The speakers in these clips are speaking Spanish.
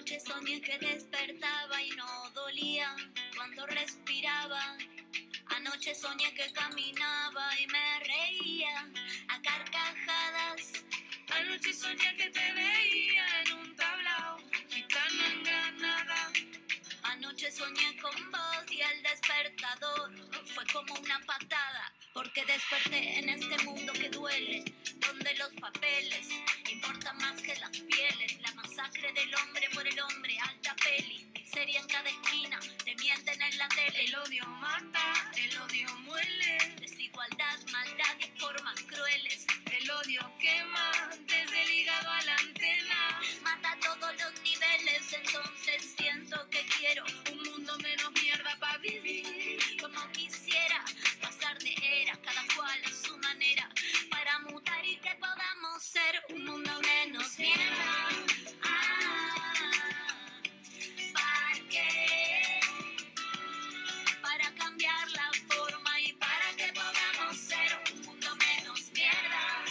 Anoche soñé que despertaba y no dolía cuando respiraba. Anoche soñé que caminaba y me reía a carcajadas. Anoche soñé que te veía en un tablao, gitano en Granada. Anoche soñé con vos y el despertador fue como una patada, porque desperté en este mundo que duele, donde los papeles importan más que las pieles. La masacre del hombre por el hombre, alta peli, miseria en cada esquina, te mienten en la tele. El odio mata, el odio muele, desigualdad, maldad y formas crueles. El odio quema desde el hígado a la antena, mata a todos los niveles. Entonces siento que quiero un mundo menos mierda para vivir como quisiera, pasar de era, cada cual a su manera, para mutar y que podamos ser un mundo menos mierda. ¿Para qué? Para cambiar la forma y para que podamos ser un mundo menos mierda.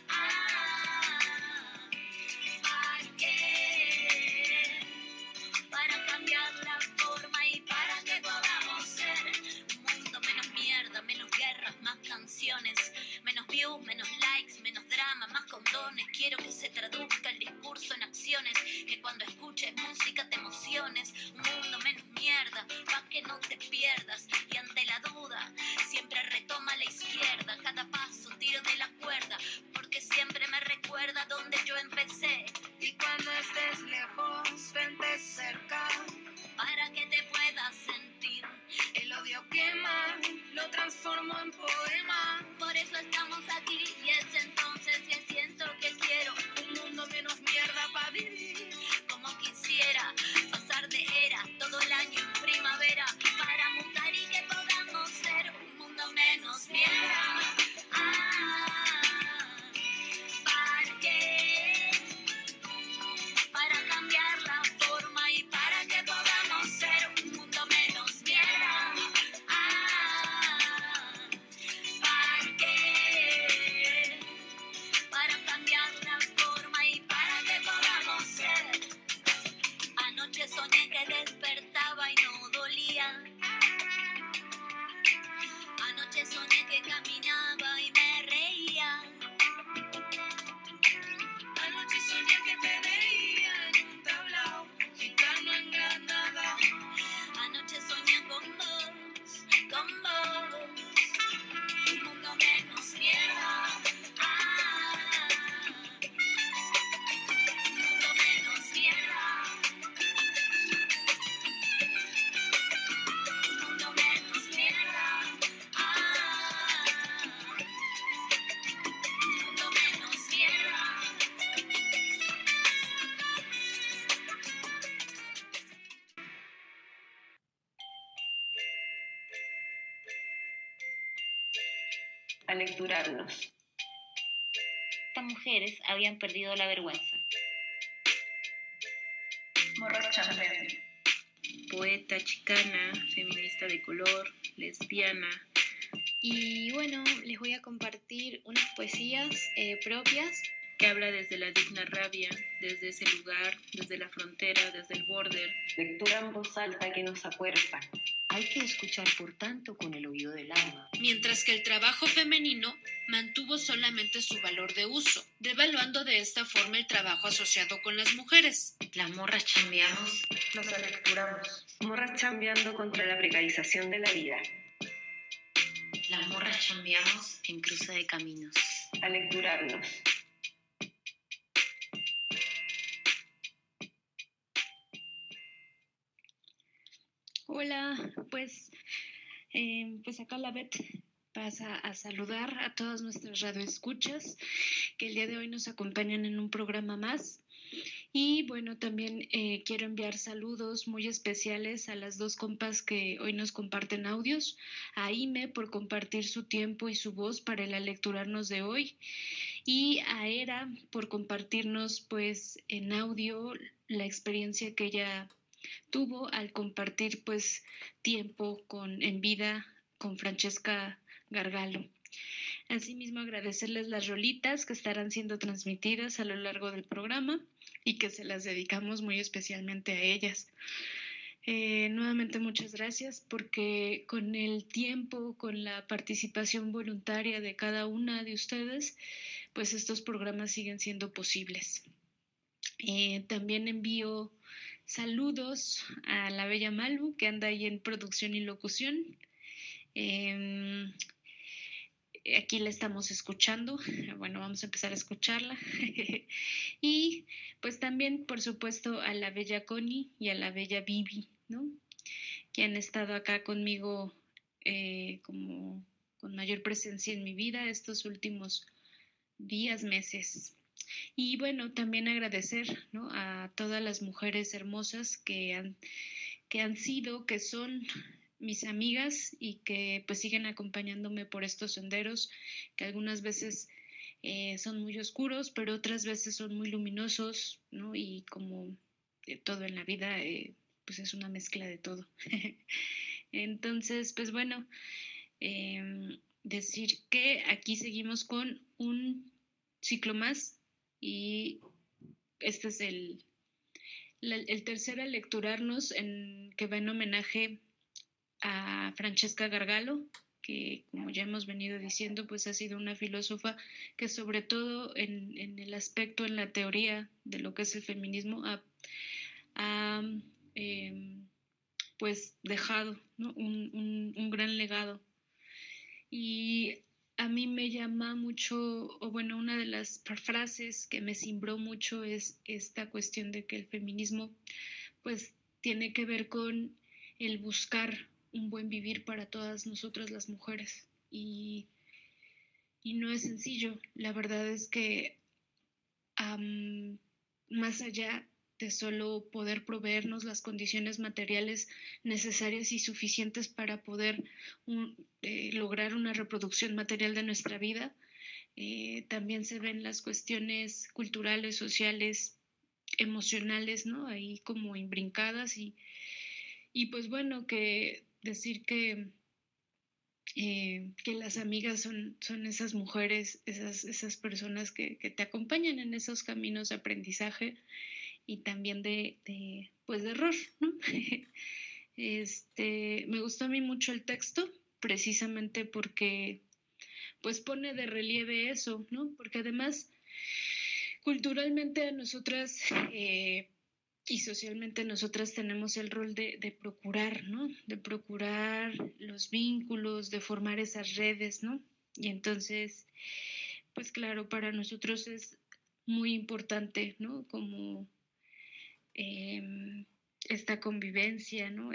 ¿Para qué? Para cambiar la forma y para que podamos ser un mundo menos mierda, menos guerras, más canciones, menos views, menos likes, menos drama, más condones. Quiero que se traduzca el discurso en acciones, que cuando escuches música te emociones. Un mundo menos mierda, pa' que no te pierdas. Y ante la duda, siempre retoma la izquierda. Cada paso tiro de la cuerda, porque siempre me recuerda donde yo empecé. Y cuando estés lejos, vente cerca, para que te puedas sentir. El odio quema, lo transformo en poema. Por eso estamos aquí y es entonces que siento que quiero un mundo menos mierda para vivir como quisiera, pasar de era todo el año en primavera, para mutar y que podamos ser un mundo menos mierda. ¿Para qué? Para cambiar la forma y para que podamos ser un mundo menos mierda. ¿Para qué? Para cambiar la forma y para que podamos ser. Anoche soñé que despertaba y no dolía. Anoche soñé que caminaba y me reía. Anoche soñé que te veía en un tablao, gitano en Granada. Anoche soñé con vos, con vos. Un mundo menos mierda. Un mundo menos mierda. Un mundo menos mierda. Un mundo menos mierda. A lecturarnos. Estas mujeres habían perdido la vergüenza. Morras chambeando. Poeta chicana, feminista de color, lesbiana. Y bueno, les voy a compartir unas poesías propias. Que habla desde la digna rabia, desde ese lugar, desde la frontera, desde el border. Lectura en voz alta que nos acuerpa. Hay que escuchar por tanto con el oído del alma. Mientras que el trabajo femenino mantuvo solamente su valor de uso, devaluando de esta forma el trabajo asociado con las mujeres. Las morras chambeamos. Nos alecturamos. Morras chambeando contra la precarización de la vida. Las morras chambeamos en cruce de caminos. A lecturarnos. Hola, pues acá la Bet pasa a saludar a todas nuestras radioescuchas que el día de hoy nos acompañan en un programa más. Y bueno, también quiero enviar saludos muy especiales a las dos compas que hoy nos comparten audios, a Ime por compartir su tiempo y su voz para el alecturarnos de hoy, y a Era por compartirnos pues en audio la experiencia que ella tuvo al compartir pues tiempo en vida con Francesca Gargalo. Asimismo, agradecerles las rolitas que estarán siendo transmitidas a lo largo del programa. y que se las dedicamos muy especialmente a ellas. Nuevamente muchas gracias, porque con el tiempo, con la participación voluntaria de cada una de ustedes, pues estos programas siguen siendo posibles. También envío saludos a la bella Malu, que anda ahí en producción y locución. Aquí la estamos escuchando. Bueno, vamos a empezar a escucharla. Y pues también, por supuesto, a la bella Connie y a la bella Vivi, ¿no? Que han estado acá conmigo como con mayor presencia en mi vida estos últimos días, meses. Y bueno, también agradecer, ¿no?, a todas las mujeres hermosas que han sido, que son mis amigas y que pues siguen acompañándome por estos senderos, que algunas veces son muy oscuros, pero otras veces son muy luminosos, ¿no? Y como todo en la vida, pues es una mezcla de todo. Entonces, pues bueno, decir que aquí seguimos con un ciclo más, y este es el tercer al lecturarnos, que va en homenaje a Francesca Gargalo, que como ya hemos venido diciendo, pues ha sido una filósofa que sobre todo en el aspecto, en la teoría de lo que es el feminismo, ha pues dejado, ¿no?, un gran legado. Y a mí me llama mucho, o bueno, una de las frases que me cimbró mucho es esta cuestión de que el feminismo pues tiene que ver con el buscar un buen vivir para todas nosotras las mujeres, y no es sencillo. La verdad es que más allá de solo poder proveernos las condiciones materiales necesarias y suficientes para poder lograr una reproducción material de nuestra vida, también se ven las cuestiones culturales, sociales, emocionales, ¿no?, ahí como imbrincadas, y pues bueno, que decir que las amigas son esas mujeres, esas personas que te acompañan en esos caminos de aprendizaje y también de error, ¿no? Me gustó a mí mucho el texto, precisamente porque pues pone de relieve eso, ¿no? Porque además, culturalmente a nosotras y socialmente nosotras tenemos el rol de procurar, ¿no? De procurar los vínculos, de formar esas redes, ¿no? Y entonces, pues claro, para nosotros es muy importante, ¿no?, como esta convivencia, ¿no?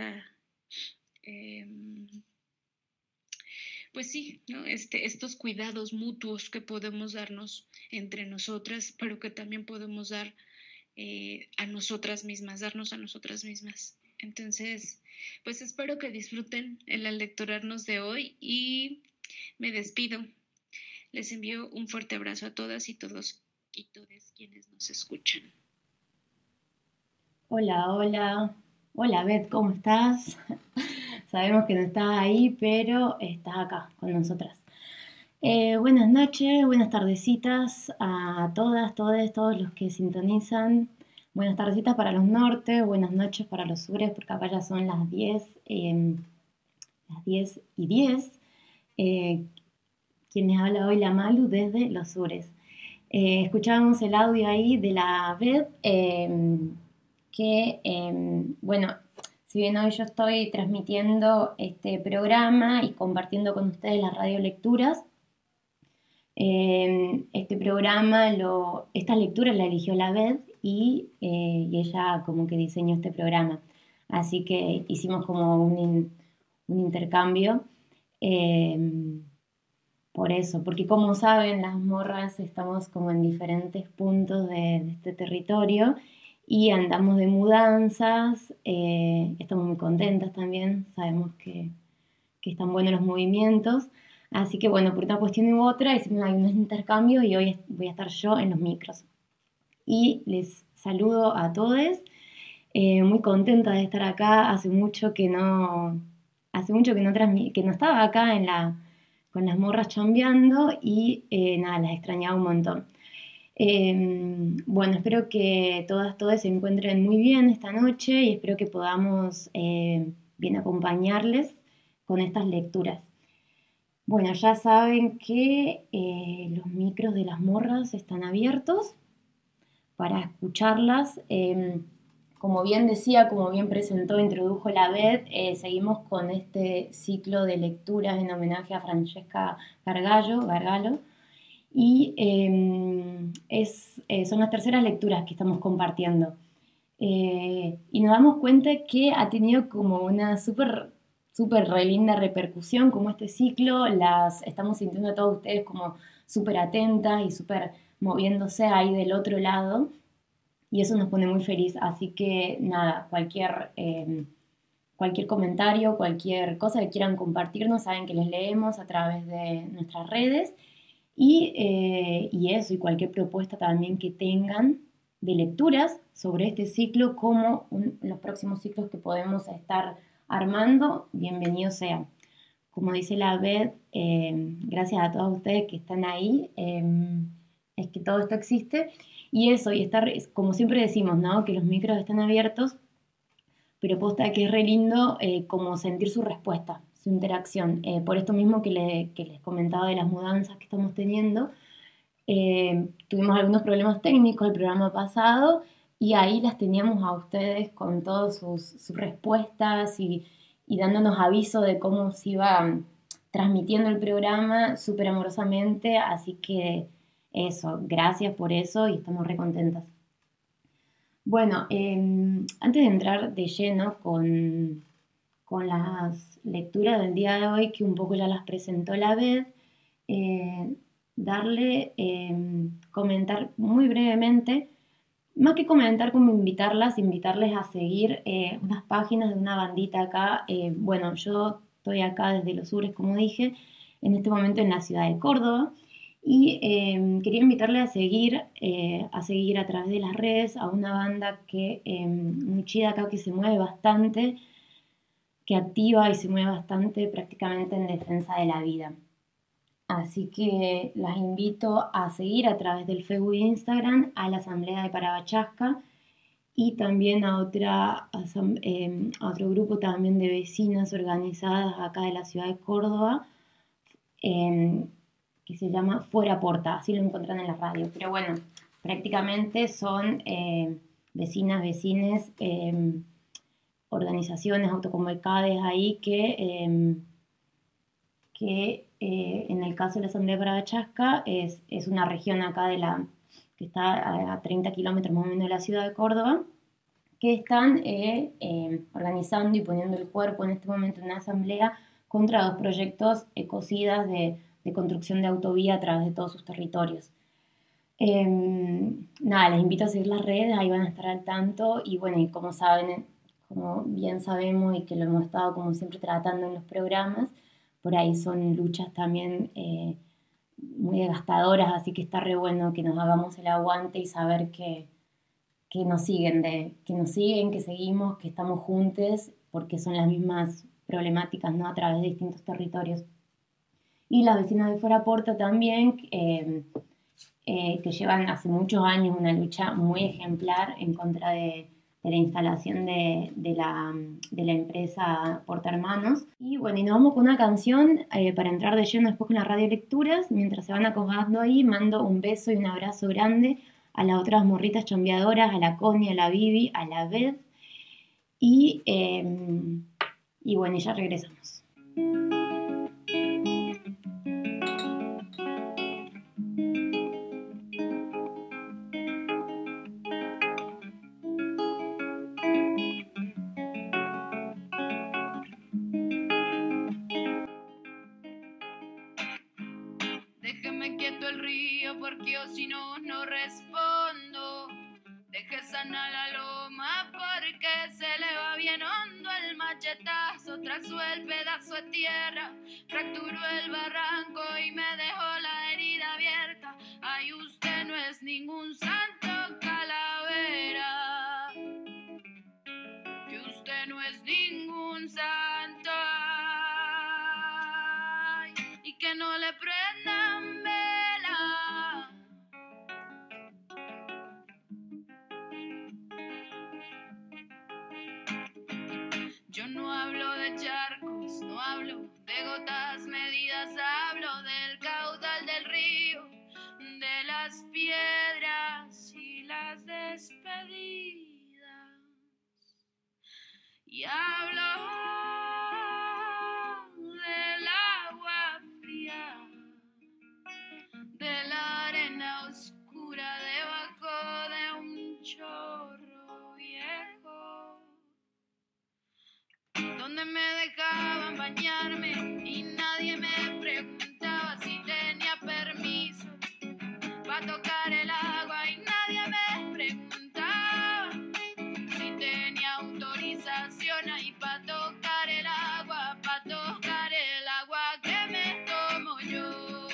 Pues sí, ¿no? Estos cuidados mutuos que podemos darnos entre nosotras, pero que también podemos dar a nosotras mismas, darnos a nosotras mismas. Entonces, pues espero que disfruten el alectorarnos de hoy y me despido. Les envío un fuerte abrazo a todas y todos y todas quienes nos escuchan. Hola, hola. Hola, Beth, ¿cómo estás? Sabemos que no estás ahí, pero estás acá con nosotras. Buenas noches, buenas tardecitas a todas, todos los que sintonizan. Buenas tardecitas para los nortes, buenas noches para los sures, porque acá ya son las 10:10. Quienes habla hoy la Malu desde los sures. Escuchábamos el audio ahí de la Beth, que, bueno, si bien hoy yo estoy transmitiendo este programa y compartiendo con ustedes las radiolecturas, este programa, esta lectura la eligió la Beth y ella como que diseñó este programa. Así que hicimos como un intercambio por eso, porque como saben, las morras estamos como en diferentes puntos de este territorio y andamos de mudanzas, estamos muy contentas también, sabemos que están buenos los movimientos, así que bueno, por una cuestión u otra hicimos unos intercambios y hoy voy a estar yo en los micros. Y les saludo a todos, muy contenta de estar acá, hace mucho que no estaba acá con las morras chambeando y nada, las extrañaba un montón. Bueno, espero que todas se encuentren muy bien esta noche y espero que podamos bien acompañarles con estas lecturas. Bueno, ya saben que los micros de las morras están abiertos para escucharlas. Como bien decía, como bien presentó, introdujo la Bet, seguimos con este ciclo de lecturas en homenaje a Francesca Gargalo. Y son las terceras lecturas que estamos compartiendo. Y nos damos cuenta que ha tenido como una súper re linda repercusión como este ciclo. Las estamos sintiendo a todos ustedes como súper atentas y súper moviéndose ahí del otro lado. Y eso nos pone muy feliz. Así que nada, cualquier comentario, cualquier cosa que quieran compartirnos, saben que les leemos a través de nuestras redes. Y eso, y cualquier propuesta también que tengan de lecturas sobre este ciclo, como los próximos ciclos que podemos estar armando, bienvenidos sean. Como dice la Bet, gracias a todos ustedes que están ahí, es que todo esto existe. Y eso, y estar, como siempre decimos, ¿no? Que los micros están abiertos, pero posta que es re lindo como sentir su respuesta, su interacción. Por esto mismo que les comentaba de las mudanzas que estamos teniendo, tuvimos algunos problemas técnicos el programa pasado y ahí las teníamos a ustedes con todas sus respuestas y dándonos aviso de cómo se iba transmitiendo el programa súper amorosamente, así que eso, gracias por eso y estamos re contentas. Bueno, antes de entrar de lleno con las lecturas del día de hoy, que un poco ya las presentó la Bet, comentar muy brevemente, más que comentar, como invitarles a seguir unas páginas de una bandita acá. Bueno, yo estoy acá desde los Sures, como dije, en este momento en la ciudad de Córdoba. Y quería invitarle a seguir a través de las redes a una banda que muy chida acá, que se mueve bastante, que activa y se mueve bastante prácticamente en defensa de la vida. Así que las invito a seguir a través del Facebook e Instagram a la Asamblea de Parabachasca y también a otro grupo también de vecinas organizadas acá de la ciudad de Córdoba, que se llama Fuera Porta, así lo encuentran en la radio. Pero bueno, prácticamente son vecines, organizaciones autoconvocadas ahí que en el caso de la Asamblea de Parabachasca es una región acá que está a 30 kilómetros más o menos de la ciudad de Córdoba, que están organizando y poniendo el cuerpo en este momento en una asamblea contra 2 proyectos ecocidas de construcción de autovía a través de todos sus territorios. Nada, les invito a seguir las redes, ahí van a estar al tanto y bueno, y como saben, como bien sabemos y que lo hemos estado como siempre tratando en los programas, por ahí son luchas también muy desgastadoras, así que está re bueno que nos hagamos el aguante y saber que nos siguen, que seguimos, que estamos juntos, porque son las mismas problemáticas, ¿no? A través de distintos territorios. Y las vecinas de Fuera Porta también, que llevan hace muchos años una lucha muy ejemplar en contra de la instalación de la empresa Porta Hermanos. Y bueno, y nos vamos con una canción para entrar de lleno después con las radiolecturas. Mientras se van acomodando ahí, mando un beso y un abrazo grande a las otras morritas chambeadoras, a la Connie, a la Vivi, a la Beth. Y bueno, ya regresamos. Déjeme quieto el río porque yo si no respondo. Deje sana la loma porque se le va bien hondo el machetazo. Trazó el pedazo de tierra, fracturó el barranco y me dejó la herida abierta. Ay, usted no es ningún santo, calavera. Que usted no es ningún santo. Ay, y que no le prendan vela. de charcos, no hablo de gotas medidas, hablo del caudal del río, de las piedras y las despedidas. Y hablo del agua fría, de la arena oscura debajo de un chorro viejo, donde me dejaban bañarme y nadie me preguntaba si tenía permiso para tocar el agua, y nadie me preguntaba si tenía autorización ahí para tocar el agua que me tomo yo.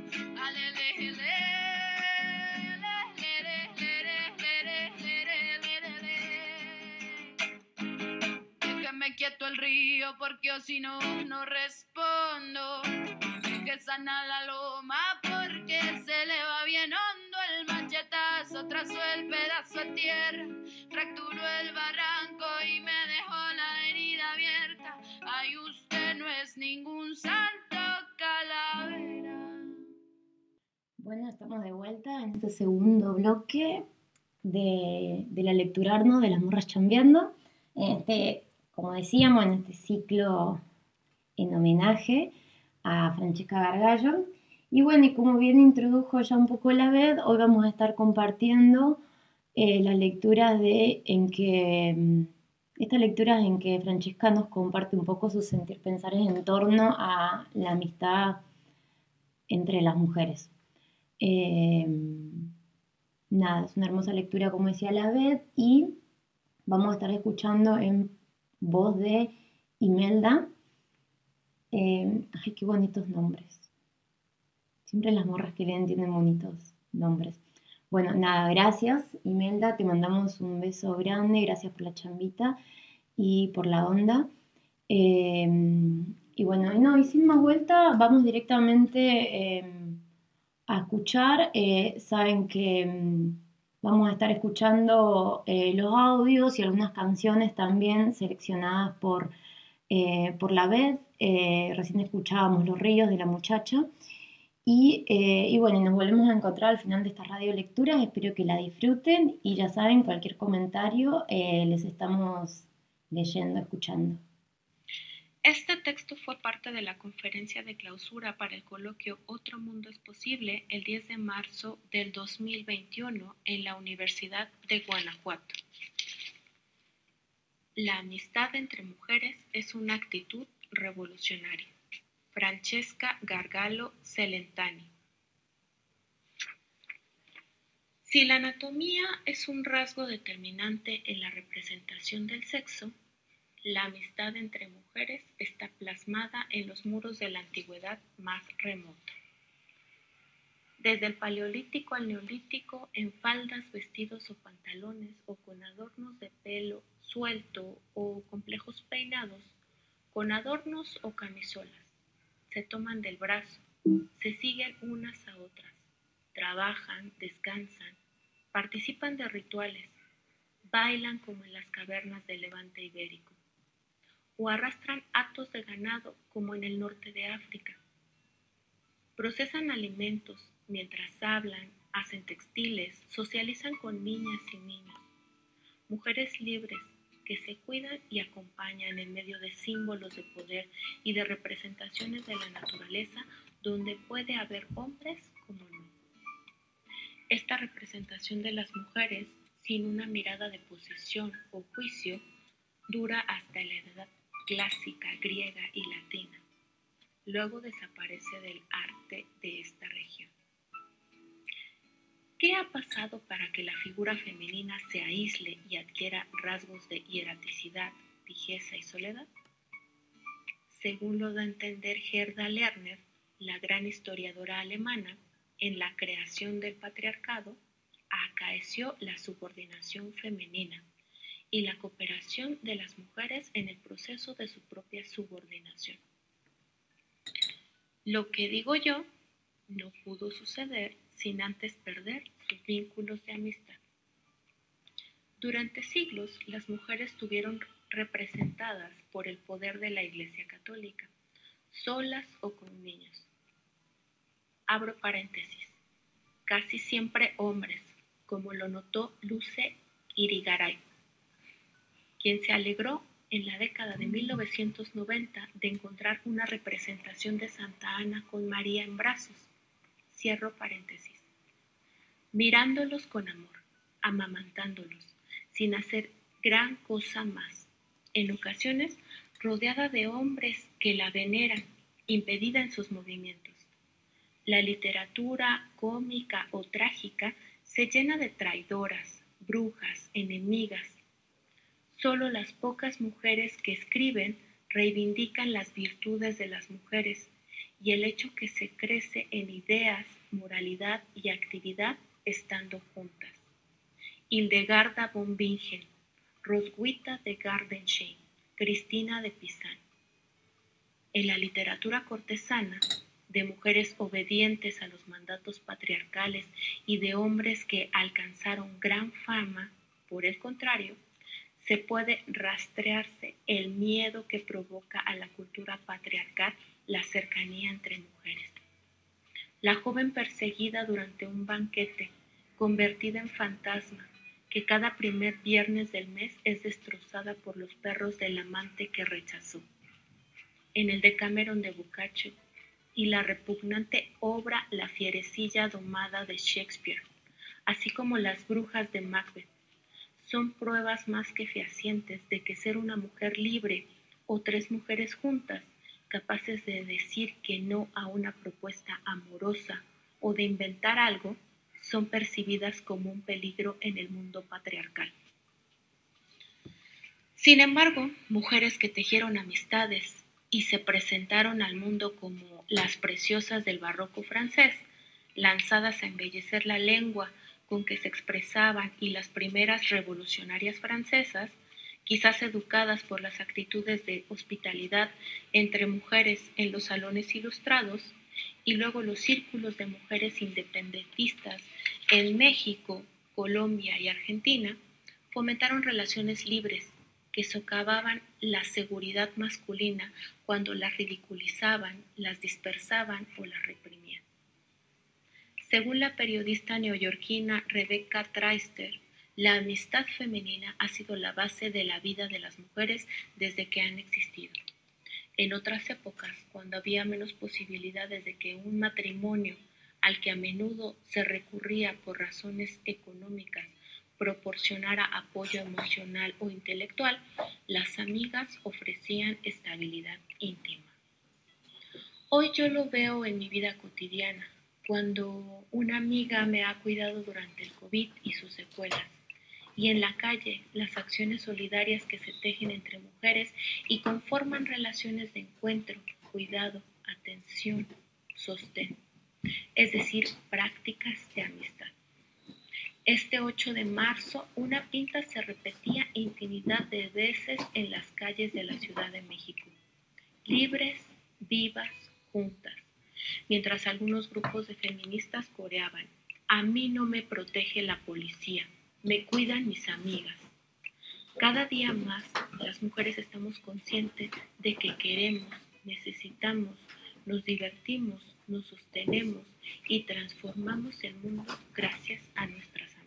Déjame quieto el río porque yo si no, no respondo. Que sana la loma porque se le va bien hondo el machetazo, trazó el pedazo de tierra, fracturó el barranco y me dejó la herida abierta. Ay, usted no es ningún santo, calavera. Bueno, estamos de vuelta en este segundo bloque de la Lecturarnos de las Morras Chambeando. Como decíamos, en este ciclo en homenaje a Francesca Gargallo. Y bueno, y como bien introdujo ya un poco la vez, hoy vamos a estar compartiendo las lecturas estas lecturas en que Francesca nos comparte un poco sus sentir pensares en torno a la amistad entre las mujeres. Nada, es una hermosa lectura, como decía la vez, y vamos a estar escuchando en voz de Imelda. Ay, qué bonitos nombres. Siempre las morras que leen tienen bonitos nombres. Bueno, nada, gracias Imelda, te mandamos un beso grande, gracias por la chambita y por la onda. Y bueno, y sin más vuelta, vamos directamente a escuchar. Saben que vamos a estar escuchando los audios y algunas canciones también seleccionadas por la vez. Recién escuchábamos Los Ríos de la Muchacha. Y bueno, nos volvemos a encontrar al final de esta radio lectura. Espero que la disfruten y ya saben, cualquier comentario les estamos leyendo, escuchando. Este texto fue parte de la conferencia de clausura para el coloquio Otro Mundo es Posible el 10 de marzo del 2021 en la Universidad de Guanajuato. La amistad entre mujeres es una actitud revolucionaria. Francesca Gargallo Celentani. Si la anatomía es un rasgo determinante en la representación del sexo, la amistad entre mujeres está plasmada en los muros de la antigüedad más remota. Desde el paleolítico al neolítico, en faldas, vestidos o pantalones, o con adornos de pelo suelto o complejos peinados, con adornos o camisolas, se toman del brazo, se siguen unas a otras, trabajan, descansan, participan de rituales, bailan como en las cavernas del Levante ibérico, o arrastran hatos de ganado como en el norte de África. Procesan alimentos mientras hablan, hacen textiles, socializan con niñas y niños, mujeres libres que se cuidan y acompañan en medio de símbolos de poder y de representaciones de la naturaleza donde puede haber hombres como no. Esta representación de las mujeres, sin una mirada de posición o juicio, dura hasta la edad clásica griega y latina. Luego desaparece del arte de esta región. ¿Qué ha pasado para que la figura femenina se aísle y adquiera rasgos de hieraticidad, fijeza y soledad? Según lo da a entender Gerda Lerner, la gran historiadora alemana, en la creación del patriarcado acaeció la subordinación femenina y la cooperación de las mujeres en el proceso de su propia subordinación. Lo que digo yo no pudo suceder sin antes perder sus vínculos de amistad. Durante siglos, las mujeres tuvieron representadas por el poder de la Iglesia Católica, solas o con niños. Abro paréntesis. Casi siempre hombres, como lo notó Luce Irigaray, quien se alegró en la década de 1990 de encontrar una representación de Santa Ana con María en brazos. Cierro paréntesis. Mirándolos con amor, amamantándolos, sin hacer gran cosa más. En ocasiones, rodeada de hombres que la veneran, impedida en sus movimientos. La literatura cómica o trágica se llena de traidoras, brujas, enemigas. Solo las pocas mujeres que escriben reivindican las virtudes de las mujeres y el hecho que se crece en ideas, moralidad y actividad estando juntas. Hildegarda von Bingen, Roswitha de Gardensheim, Cristina de Pizan. En la literatura cortesana, de mujeres obedientes a los mandatos patriarcales y de hombres que alcanzaron gran fama, por el contrario, se puede rastrearse el miedo que provoca a la cultura patriarcal la cercanía entre mujeres. La joven perseguida durante un banquete, convertida en fantasma, que cada primer viernes del mes es destrozada por los perros del amante que rechazó. En el Decameron de Boccaccio y la repugnante obra La fierecilla domada de Shakespeare, así como Las brujas de Macbeth, son pruebas más que fehacientes de que ser una mujer libre o tres mujeres juntas, capaces de decir que no a una propuesta amorosa o de inventar algo, son percibidas como un peligro en el mundo patriarcal. Sin embargo, mujeres que tejieron amistades y se presentaron al mundo como las preciosas del barroco francés, lanzadas a embellecer la lengua con que se expresaban y las primeras revolucionarias francesas, quizás educadas por las actitudes de hospitalidad entre mujeres en los salones ilustrados, y luego los círculos de mujeres independentistas en México, Colombia y Argentina, fomentaron relaciones libres que socavaban la seguridad masculina cuando las ridiculizaban, las dispersaban o las reprimían. Según la periodista neoyorquina Rebecca Traister, la amistad femenina ha sido la base de la vida de las mujeres desde que han existido. En otras épocas, cuando había menos posibilidades de que un matrimonio al que a menudo se recurría por razones económicas proporcionara apoyo emocional o intelectual, las amigas ofrecían estabilidad íntima. Hoy yo lo veo en mi vida cotidiana, cuando una amiga me ha cuidado durante el COVID y sus secuelas, y en la calle las acciones solidarias que se tejen entre mujeres y conforman relaciones de encuentro, cuidado, atención, sostén, es decir, prácticas de amistad. Este 8 de marzo, una pinta se repetía infinidad de veces en las calles de la Ciudad de México. Libres, vivas, juntas. Mientras algunos grupos de feministas coreaban: a mí no me protege la policía, me cuidan mis amigas. Cada día más, las mujeres estamos conscientes de que queremos, necesitamos, nos divertimos, nos sostenemos y transformamos el mundo gracias a nuestras amigas.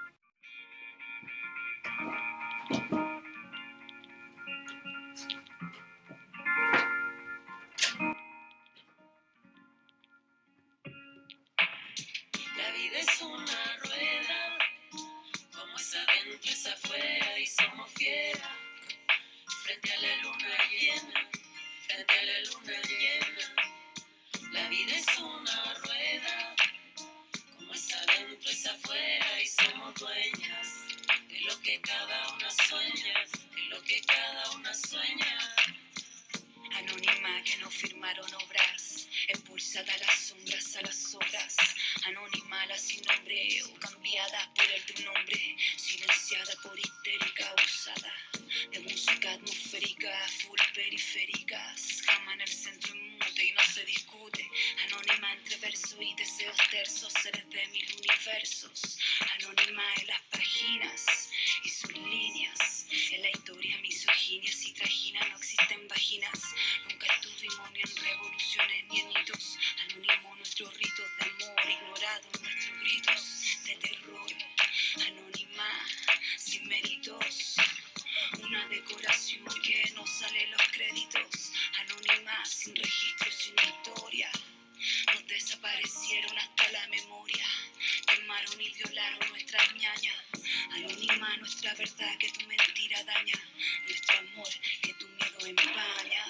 La vida es una rueda, como es adentro es afuera y somos fieras. Frente a la luna llena, frente a la luna llena. La vida es una rueda, como es adentro es afuera y somos dueñas de lo que cada una sueña, de lo que cada una sueña. Anónima que no firmaron obras, expulsada a las sombras, a las obras. Anónima la sin nombre o cambiada por el de un hombre, silenciada por histérica usada de música atmosférica, full periféricas. Cama en el centro inmute y no se discute. Anónima entre versos y deseos tersos, seres de mil universos. Anónima en las páginas y sus líneas, en la historia misógina Virginias y trajinas, no existen vaginas. Nunca estuvimos ni en revoluciones ni en hitos. Anónimo nuestros ritos de amor, ignorados nuestros gritos de terror. Anónima, sin méritos. Una decoración que no sale los créditos. Anónima, sin registro, sin historia. Nos desaparecieron hasta la memoria. Quemaron y violaron nuestras ñañas. Anónima, nuestra verdad que tu mentira daña. Nuestro amor que tu miedo empaña.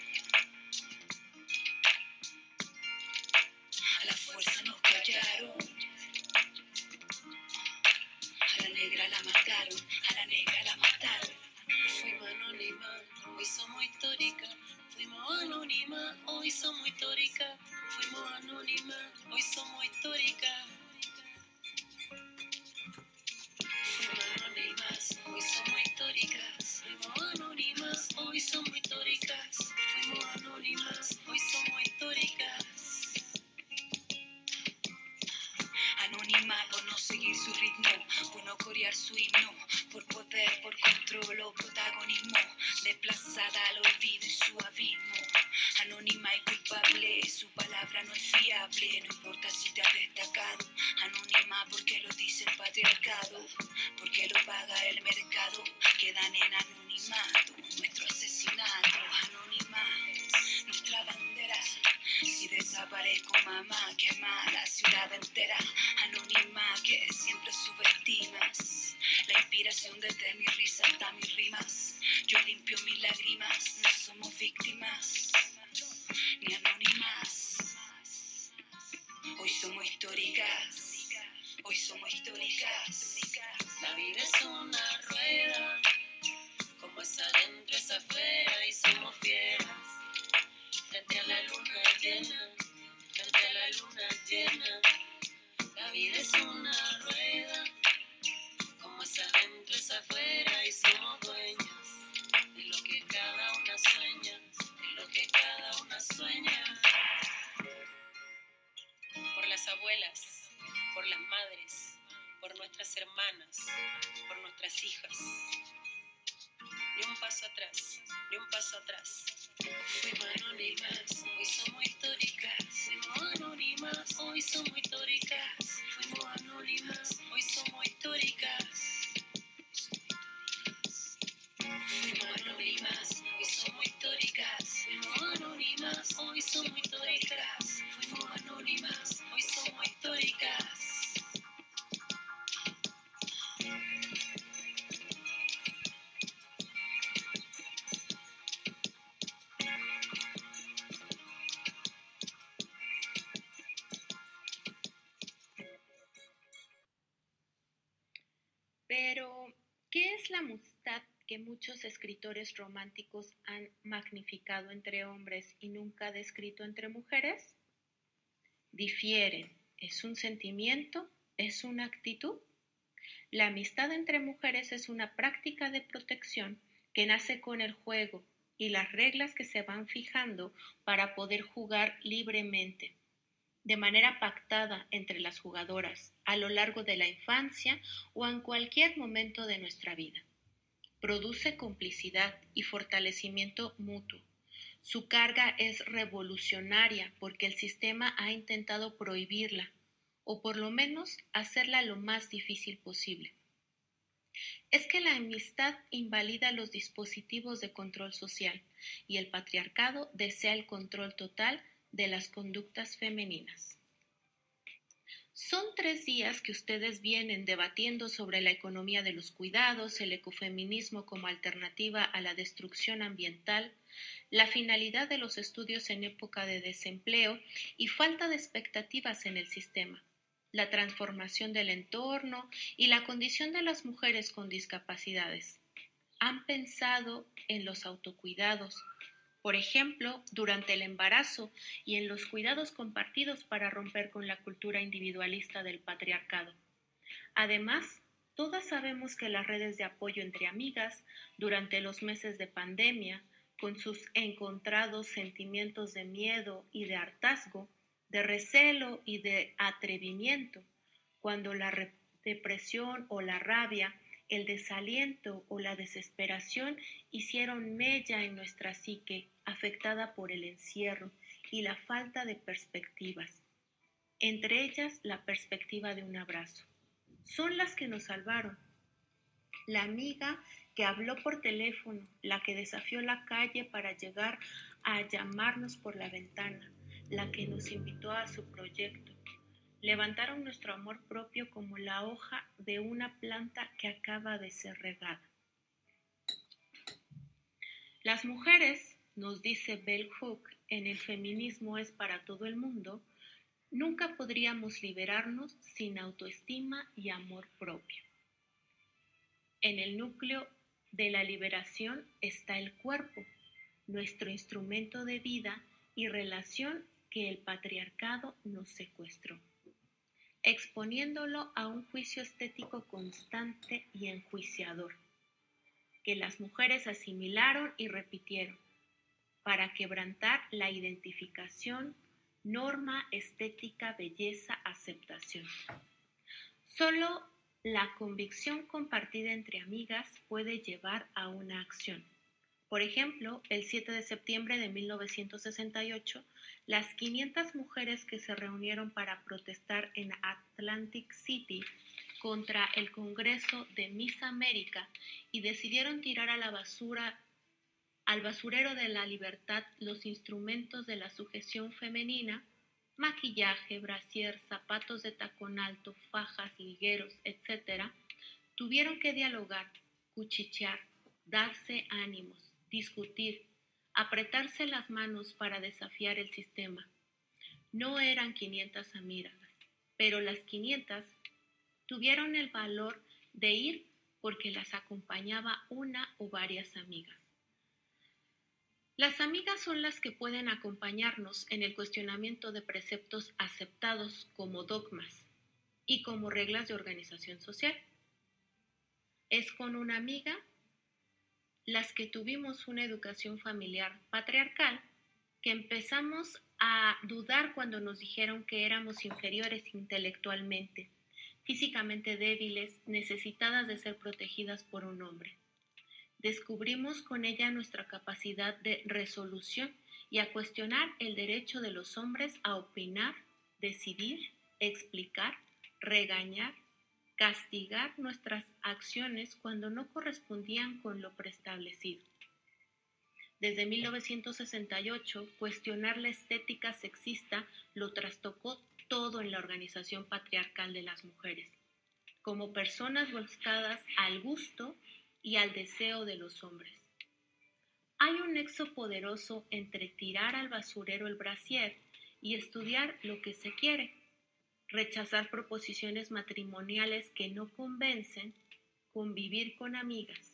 A la fuerza nos callaron. A la negra la mataron. A la negra la mataron. Fuimos anónimas, hoy somos históricas. Fuimos anónimas, hoy somos históricas. Fuimos anónimas, hoy somos históricas. Fuimos anónimas, hoy somos históricas. Fuimos anónimas, hoy somos históricas. Fuimos anónimas, hoy somos históricas. Anónima por no seguir su ritmo, por no corear su himno, por poder, por control o protagonismo, desplazada al olvido y su abismo. Anónima y culpable, su palabra no es fiable, no importa si te has destacado. Anónima porque lo dice el patriarcado, porque lo paga el mercado. Quedan en anonimato nuestro asesinato. Anónima, nuestra bandera. Si desaparezco, mamá, quema la ciudad entera. Anónima que siempre subestimas la inspiración desde mi risa hasta mis rimas. Yo limpio mis lágrimas, no somos víctimas ni anónimas. Hoy somos históricas, hoy somos históricas. La vida es una rueda, como es adentro es afuera y somos fieras. Frente a la luna llena, frente a la luna llena. La vida es una rueda, como es adentro es afuera y somos dueñas de lo que cada una sueña, de lo que cada una sueña. Por las abuelas, por las madres, por nuestras hermanas, por nuestras hijas. Ni un paso atrás, ni un paso atrás. Fuimos anónimas, hoy somos históricas. Fuimos anónimas, hoy somos históricas. Fuimos anónimas, hoy somos históricas. Fuimos anónimas, hoy somos históricas. Fuimos anónimas, hoy somos históricas. Fuimos anónimas, hoy somos históricas. Pero, ¿qué es la amistad que muchos escritores románticos han magnificado entre hombres y nunca descrito entre mujeres? Difieren. ¿Es un sentimiento? ¿Es una actitud? La amistad entre mujeres es una práctica de protección que nace con el juego y las reglas que se van fijando para poder jugar libremente, de manera pactada entre las jugadoras a lo largo de la infancia o en cualquier momento de nuestra vida. Produce complicidad y fortalecimiento mutuo. Su carga es revolucionaria porque el sistema ha intentado prohibirla o por lo menos hacerla lo más difícil posible. Es que la amistad invalida los dispositivos de control social y el patriarcado desea el control total de las conductas femeninas. Son 3 días que ustedes vienen debatiendo sobre la economía de los cuidados, el ecofeminismo como alternativa a la destrucción ambiental, la finalidad de los estudios en época de desempleo y falta de expectativas en el sistema, la transformación del entorno y la condición de las mujeres con discapacidades. Han pensado en los autocuidados, por ejemplo, durante el embarazo y en los cuidados compartidos para romper con la cultura individualista del patriarcado. Además, todas sabemos que las redes de apoyo entre amigas durante los meses de pandemia, con sus encontrados sentimientos de miedo y de hartazgo, de recelo y de atrevimiento, cuando la depresión o la rabia el desaliento o la desesperación hicieron mella en nuestra psique, afectada por el encierro y la falta de perspectivas, entre ellas la perspectiva de un abrazo. Son las que nos salvaron. La amiga que habló por teléfono, la que desafió la calle para llegar a llamarnos por la ventana, la que nos invitó a su proyecto. Levantaron nuestro amor propio como la hoja de una planta que acaba de ser regada. Las mujeres, nos dice Bell Hooks, en El feminismo es para todo el mundo, nunca podríamos liberarnos sin autoestima y amor propio. En el núcleo de la liberación está el cuerpo, nuestro instrumento de vida y relación que el patriarcado nos secuestró, exponiéndolo a un juicio estético constante y enjuiciador, que las mujeres asimilaron y repitieron, para quebrantar la identificación, norma, estética, belleza, aceptación. Solo la convicción compartida entre amigas puede llevar a una acción. Por ejemplo, el 7 de septiembre de 1968, las 500 mujeres que se reunieron para protestar en Atlantic City contra el Congreso de Miss América y decidieron tirar a la basura, al basurero de la libertad, los instrumentos de la sujeción femenina, maquillaje, brasier, zapatos de tacón alto, fajas, ligueros, etc., tuvieron que dialogar, cuchichear, darse ánimos, discutir, apretarse las manos para desafiar el sistema. No eran 500 amigas, pero las 500 tuvieron el valor de ir porque las acompañaba una o varias amigas. Las amigas son las que pueden acompañarnos en el cuestionamiento de preceptos aceptados como dogmas y como reglas de organización social. Es con una amiga las que tuvimos una educación familiar patriarcal que empezamos a dudar cuando nos dijeron que éramos inferiores intelectualmente, físicamente débiles, necesitadas de ser protegidas por un hombre. Descubrimos con ella nuestra capacidad de resolución y a cuestionar el derecho de los hombres a opinar, decidir, explicar, regañar, castigar nuestras acciones cuando no correspondían con lo preestablecido. Desde 1968, cuestionar la estética sexista lo trastocó todo en la organización patriarcal de las mujeres, como personas volcadas al gusto y al deseo de los hombres. Hay un nexo poderoso entre tirar al basurero el brasier y estudiar lo que se quiere, rechazar proposiciones matrimoniales que no convencen, convivir con amigas.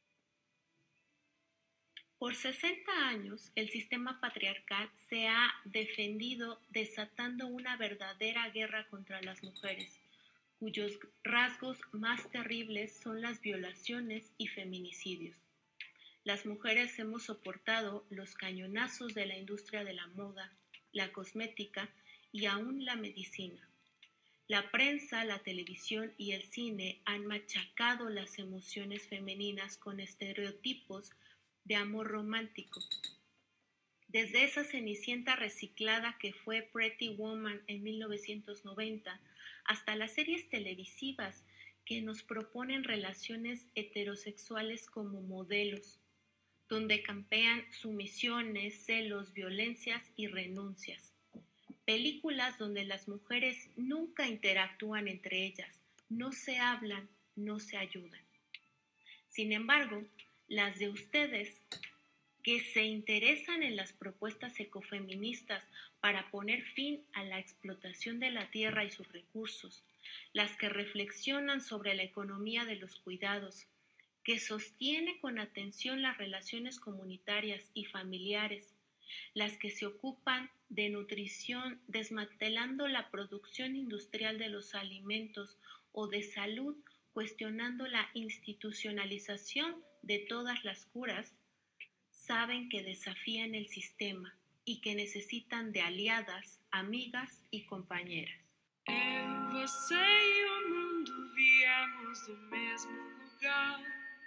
Por 60 años, el sistema patriarcal se ha defendido desatando una verdadera guerra contra las mujeres, cuyos rasgos más terribles son las violaciones y feminicidios. Las mujeres hemos soportado los cañonazos de la industria de la moda, la cosmética y aún la medicina. La prensa, la televisión y el cine han machacado las emociones femeninas con estereotipos de amor romántico. Desde esa Cenicienta reciclada que fue Pretty Woman en 1990, hasta las series televisivas que nos proponen relaciones heterosexuales como modelos, donde campean sumisiones, celos, violencias y renuncias. Películas donde las mujeres nunca interactúan entre ellas, no se hablan, no se ayudan. Sin embargo, las de ustedes que se interesan en las propuestas ecofeministas para poner fin a la explotación de la tierra y sus recursos, las que reflexionan sobre la economía de los cuidados, que sostiene con atención las relaciones comunitarias y familiares, las que se ocupan de nutrición desmantelando la producción industrial de los alimentos o de salud, cuestionando la institucionalización de todas las curas, saben que desafían el sistema y que necesitan de aliadas, amigas e compañeras. Eu, você e o mundo viemos do mesmo lugar. lugar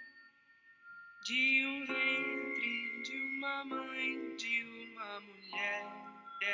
de ventre, de uma mãe, de uma mulher.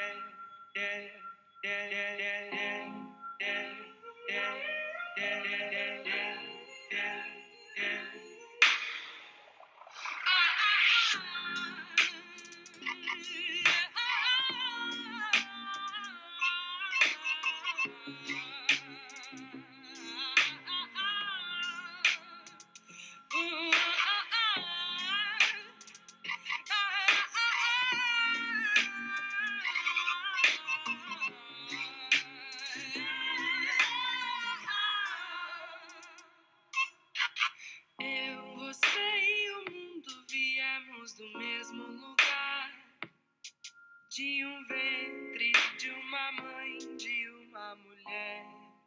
Eu, você e o mundo viemos do mesmo lugar, de um ventre, de uma mãe, de uma mulher.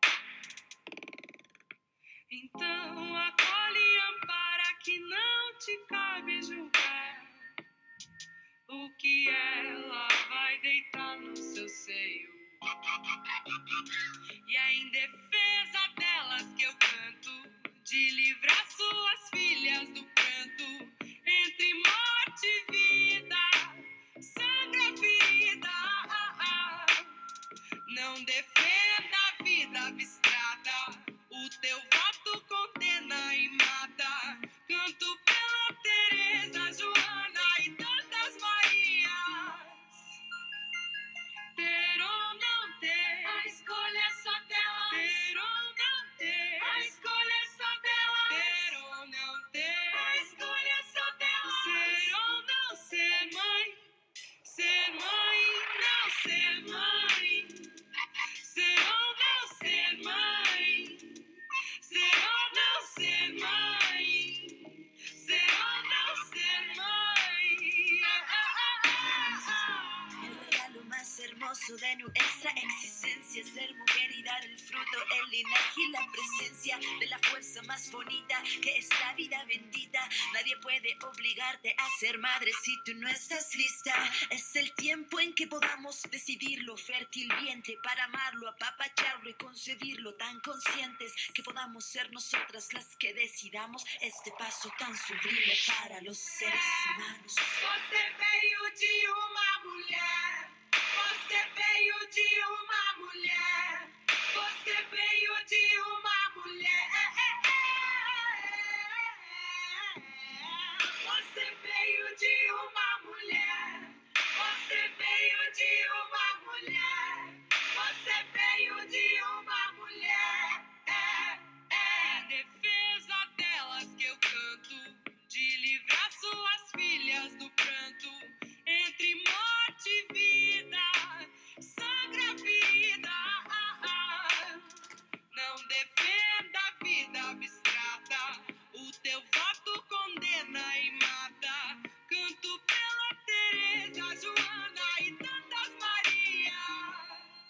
Então acolhe e ampara que não te cabe julgar o que ela vai deitar no seu seio. E é em defesa delas que eu canto, de livrar suas filhas do pranto. Entre morte e vida, sangra a ferida. Não defenda a vida abstrata, o teu voto condena e mata. Canto pela Teresa, Joana e tantas Marias. Ter ou não ter, a escolha é só delas. Ter ou não ter, a escolha é só delas. Ter ou não ter, a escolha é só delas. Ser ou não ser mãe, ser mãe, não ser mãe. Ser ou não ser mãe, ser ou não ser mãe. Ser ou não ser mãe. El regalo más hermoso de nuestra existencia es ser mujer y dar el fruto, el linaje y la presencia de la fuerza más bonita que es la vida bendita. Nadie puede obligarte a ser madre si tú no estás lista. Es el tiempo en que podamos decidirlo, fértil vientre para amarlo, apapacharlo y concebirlo, tan conscientes que podamos ser nosotras las que decidamos este paso tan sublime para los seres humanos. Você veio de uma mulher, você veio de uma mulher, você veio de uma mulher. Você veio de uma mulher, você veio de uma mulher, você veio de uma mulher. É defesa delas que eu canto, de livrar suas filhas do pranto. Entre morte e vida, sangra a ferida. Não defenda a vida abstrata, o teu voto condena e mata. Canto pela Teresa, Joana e tantas Marias.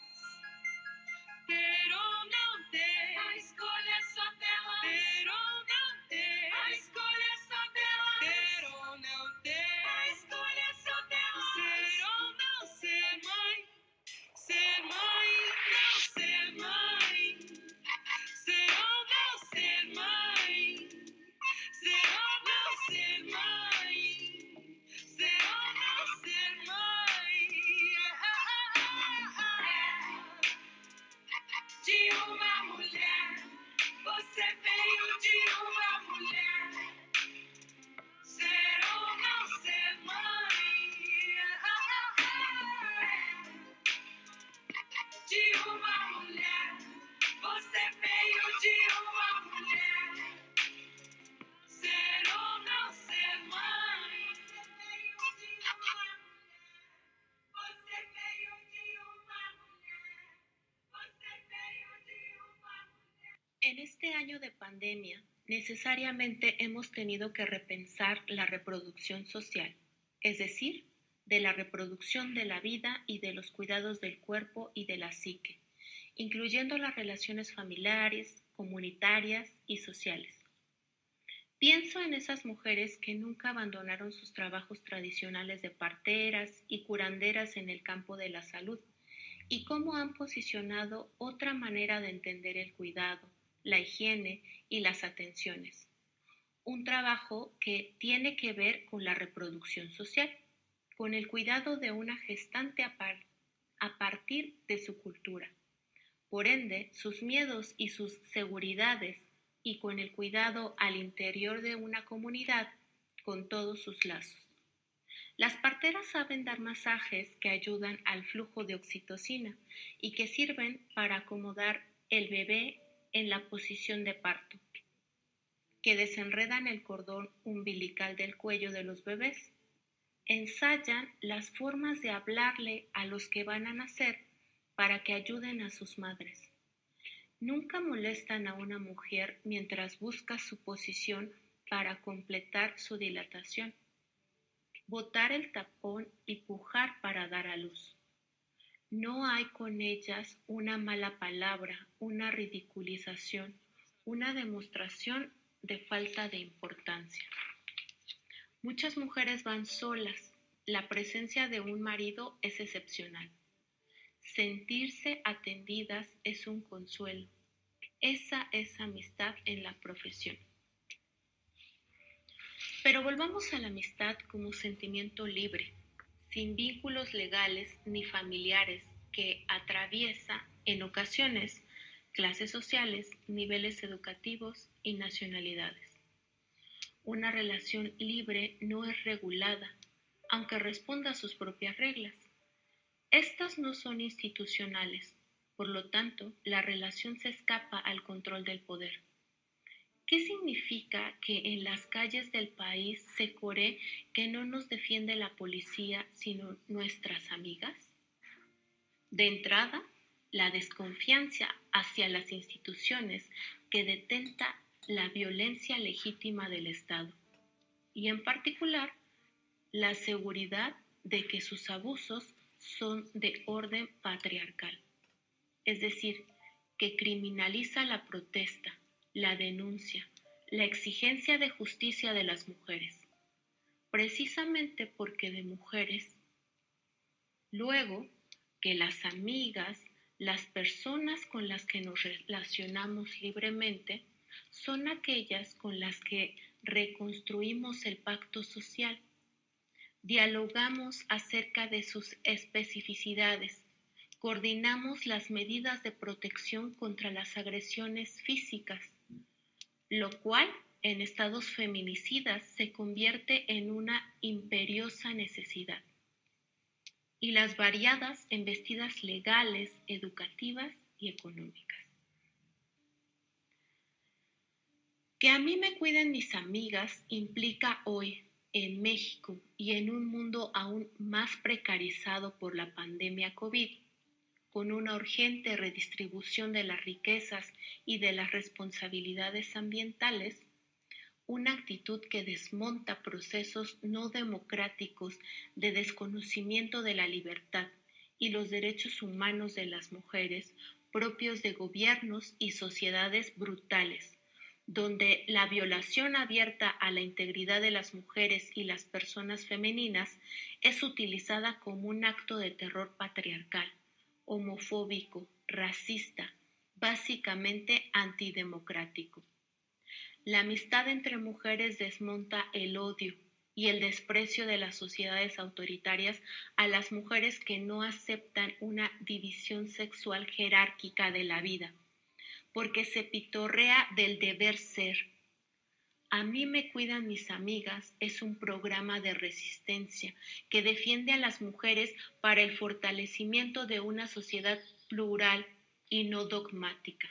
Ter ou não ter, a escolha é só delas. Ter ou não ter, a escolha é só delas. Ter ou não ter, a escolha é só delas. Ser ou não ser mãe, ser mãe, não ser mãe. Ser ou não ser mãe, ser ou não ser mãe. Ser ou não ser mãe. De uma mulher, você veio de uma mulher. Ser ou não ser mãe. De uma mulher, você veio de uma mulher. Ser ou não ser mãe. Você veio de uma mulher. Você veio de uma mulher. En este año de pandemia, necesariamente hemos tenido que repensar la reproducción social, es decir, de la reproducción de la vida y de los cuidados del cuerpo y de la psique, incluyendo las relaciones familiares, comunitarias y sociales. Pienso en esas mujeres que nunca abandonaron sus trabajos tradicionales de parteras y curanderas en el campo de la salud y cómo han posicionado otra manera de entender el cuidado, la higiene y las atenciones. un trabajo que tiene que ver con la reproducción social, con el cuidado de una gestante a partir de su cultura. Por ende, sus miedos y sus seguridades, y con el cuidado al interior de una comunidad con todos sus lazos. Las parteras saben dar masajes que ayudan al flujo de oxitocina y que sirven para acomodar el bebé en la posición de parto, que desenredan el cordón umbilical del cuello de los bebés. Ensayan las formas de hablarle a los que van a nacer para que ayuden a sus madres. Nunca molestan a una mujer mientras busca su posición para completar su dilatación. Botar el tapón y pujar para dar a luz. No hay con ellas una mala palabra, una ridiculización, una demostración de falta de importancia. Muchas mujeres van solas. La presencia de un marido es excepcional. Sentirse atendidas es un consuelo. Esa es amistad en la profesión. Pero volvamos a la amistad como sentimiento libre, sin vínculos legales ni familiares, que atraviesa en ocasiones clases sociales, niveles educativos y nacionalidades. Una relación libre no es regulada, aunque responda a sus propias reglas. Estas no son institucionales, por lo tanto, la relación se escapa al control del poder. ¿Qué significa que en las calles del país se coree que no nos defiende la policía sino nuestras amigas? De entrada, la desconfianza hacia las instituciones que detenta la violencia legítima del Estado y en particular la seguridad de que sus abusos son de orden patriarcal, es decir, que criminaliza la protesta, la denuncia, la exigencia de justicia de las mujeres, precisamente porque de mujeres. Luego, que las amigas, las personas con las que nos relacionamos libremente, son aquellas con las que reconstruimos el pacto social. Dialogamos acerca de sus especificidades, coordinamos las medidas de protección contra las agresiones físicas, lo cual en estados feminicidas se convierte en una imperiosa necesidad. Y las variadas embestidas legales, educativas y económicas. Que a mí me cuiden mis amigas implica hoy, en México y en un mundo aún más precarizado por la pandemia COVID, con una urgente redistribución de las riquezas y de las responsabilidades ambientales, una actitud que desmonta procesos no democráticos de desconocimiento de la libertad y los derechos humanos de las mujeres propios de gobiernos y sociedades brutales, donde la violación abierta a la integridad de las mujeres y las personas femeninas es utilizada como un acto de terror patriarcal, homofóbico, racista, básicamente antidemocrático. La amistad entre mujeres desmonta el odio y el desprecio de las sociedades autoritarias a las mujeres que no aceptan una división sexual jerárquica de la vida, porque se pitorrea del deber ser. A mí me cuidan mis amigas es un programa de resistencia que defiende a las mujeres para el fortalecimiento de una sociedad plural y no dogmática.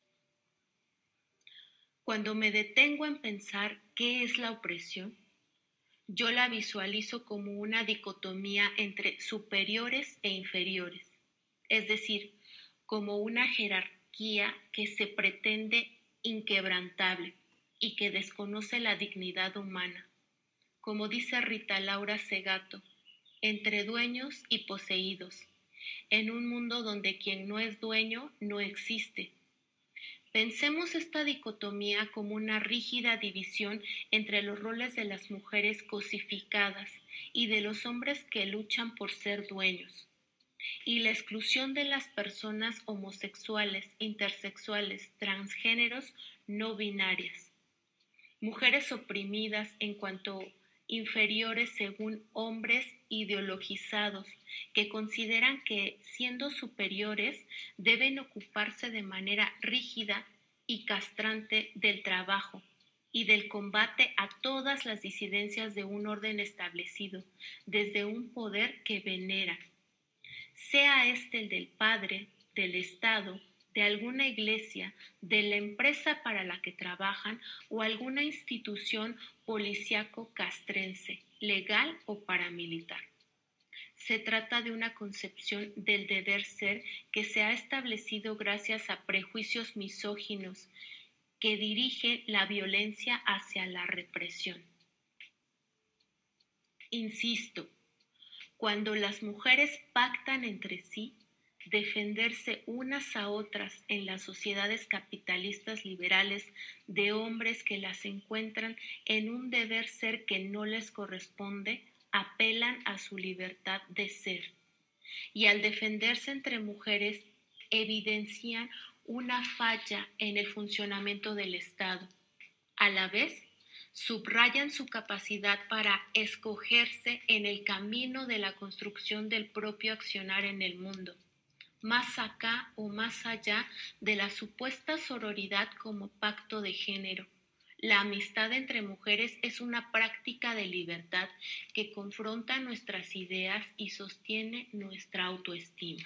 Cuando me detengo en pensar qué es la opresión, yo la visualizo como una dicotomía entre superiores e inferiores, es decir, como una jerarquía que se pretende inquebrantable y que desconoce la dignidad humana, como dice Rita Laura Segato, entre dueños y poseídos, en un mundo donde quien no es dueño no existe. Pensemos esta dicotomía como una rígida división entre los roles de las mujeres cosificadas y de los hombres que luchan por ser dueños, y la exclusión de las personas homosexuales, intersexuales, transgéneros, no binarias. mujeres oprimidas en cuanto inferiores según hombres ideologizados que consideran que, siendo superiores, deben ocuparse de manera rígida y castrante del trabajo y del combate a todas las disidencias de un orden establecido, desde un poder que veneran, sea este el del padre, del Estado, de alguna iglesia, de la empresa para la que trabajan o alguna institución policíaco-castrense, legal o paramilitar. Se trata de una concepción del deber ser que se ha establecido gracias a prejuicios misóginos que dirigen la violencia hacia la represión. Insisto, cuando las mujeres pactan entre sí, defenderse unas a otras en las sociedades capitalistas liberales de hombres que las encuentran en un deber ser que no les corresponde, apelan a su libertad de ser. Y al defenderse entre mujeres, evidencian una falla en el funcionamiento del Estado. A la vez, subrayan su capacidad para escogerse en el camino de la construcción del propio accionar en el mundo, más acá o más allá de la supuesta sororidad como pacto de género. La amistad entre mujeres es una práctica de libertad que confronta nuestras ideas y sostiene nuestra autoestima.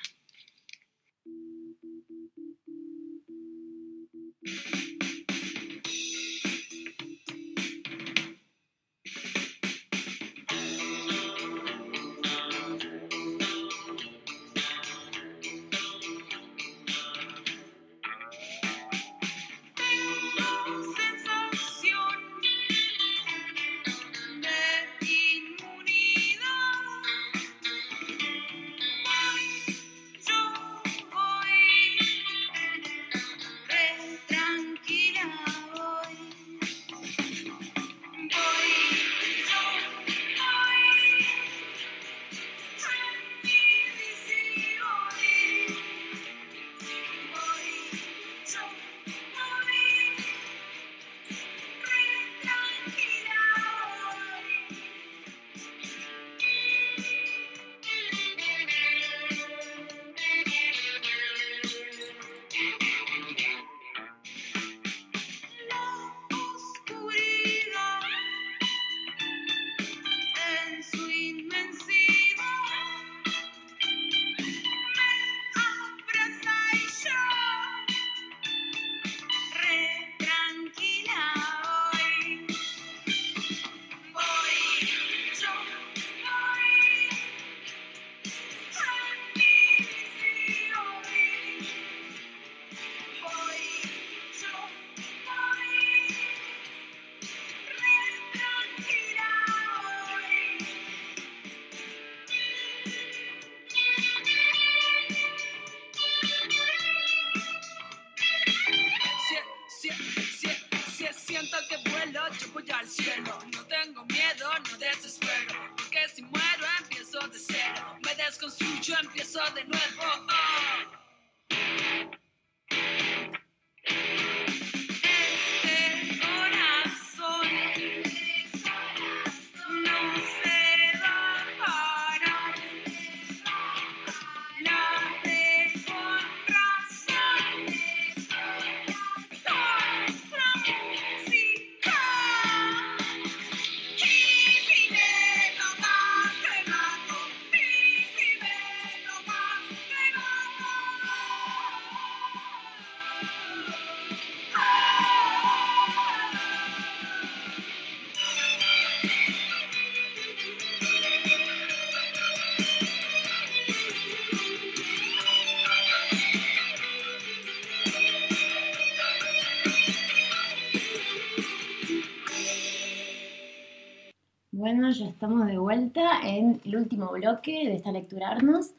Bueno, ya estamos de vuelta en el último bloque de esta Lecturarnos.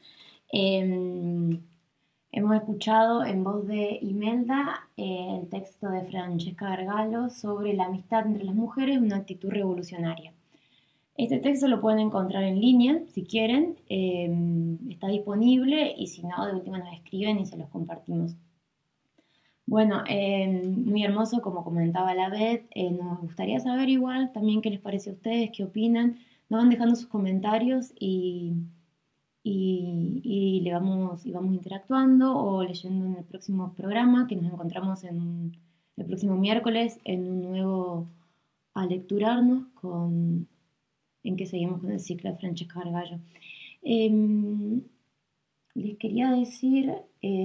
Hemos escuchado en voz de Imelda el texto de Francesca Gargalo sobre la amistad entre las mujeres, una actitud revolucionaria. Este texto lo pueden encontrar en línea, si quieren, está disponible y si no, de última nos escriben y se los compartimos. Bueno, muy hermoso, como comentaba la Beth. Nos gustaría saber igual también qué les parece a ustedes, qué opinan. Nos van dejando sus comentarios y vamos interactuando o leyendo en el próximo programa, que nos encontramos el próximo miércoles en un nuevo A Lecturarnos, en que seguimos con el ciclo de Francesca Gargallo. Les quería decir,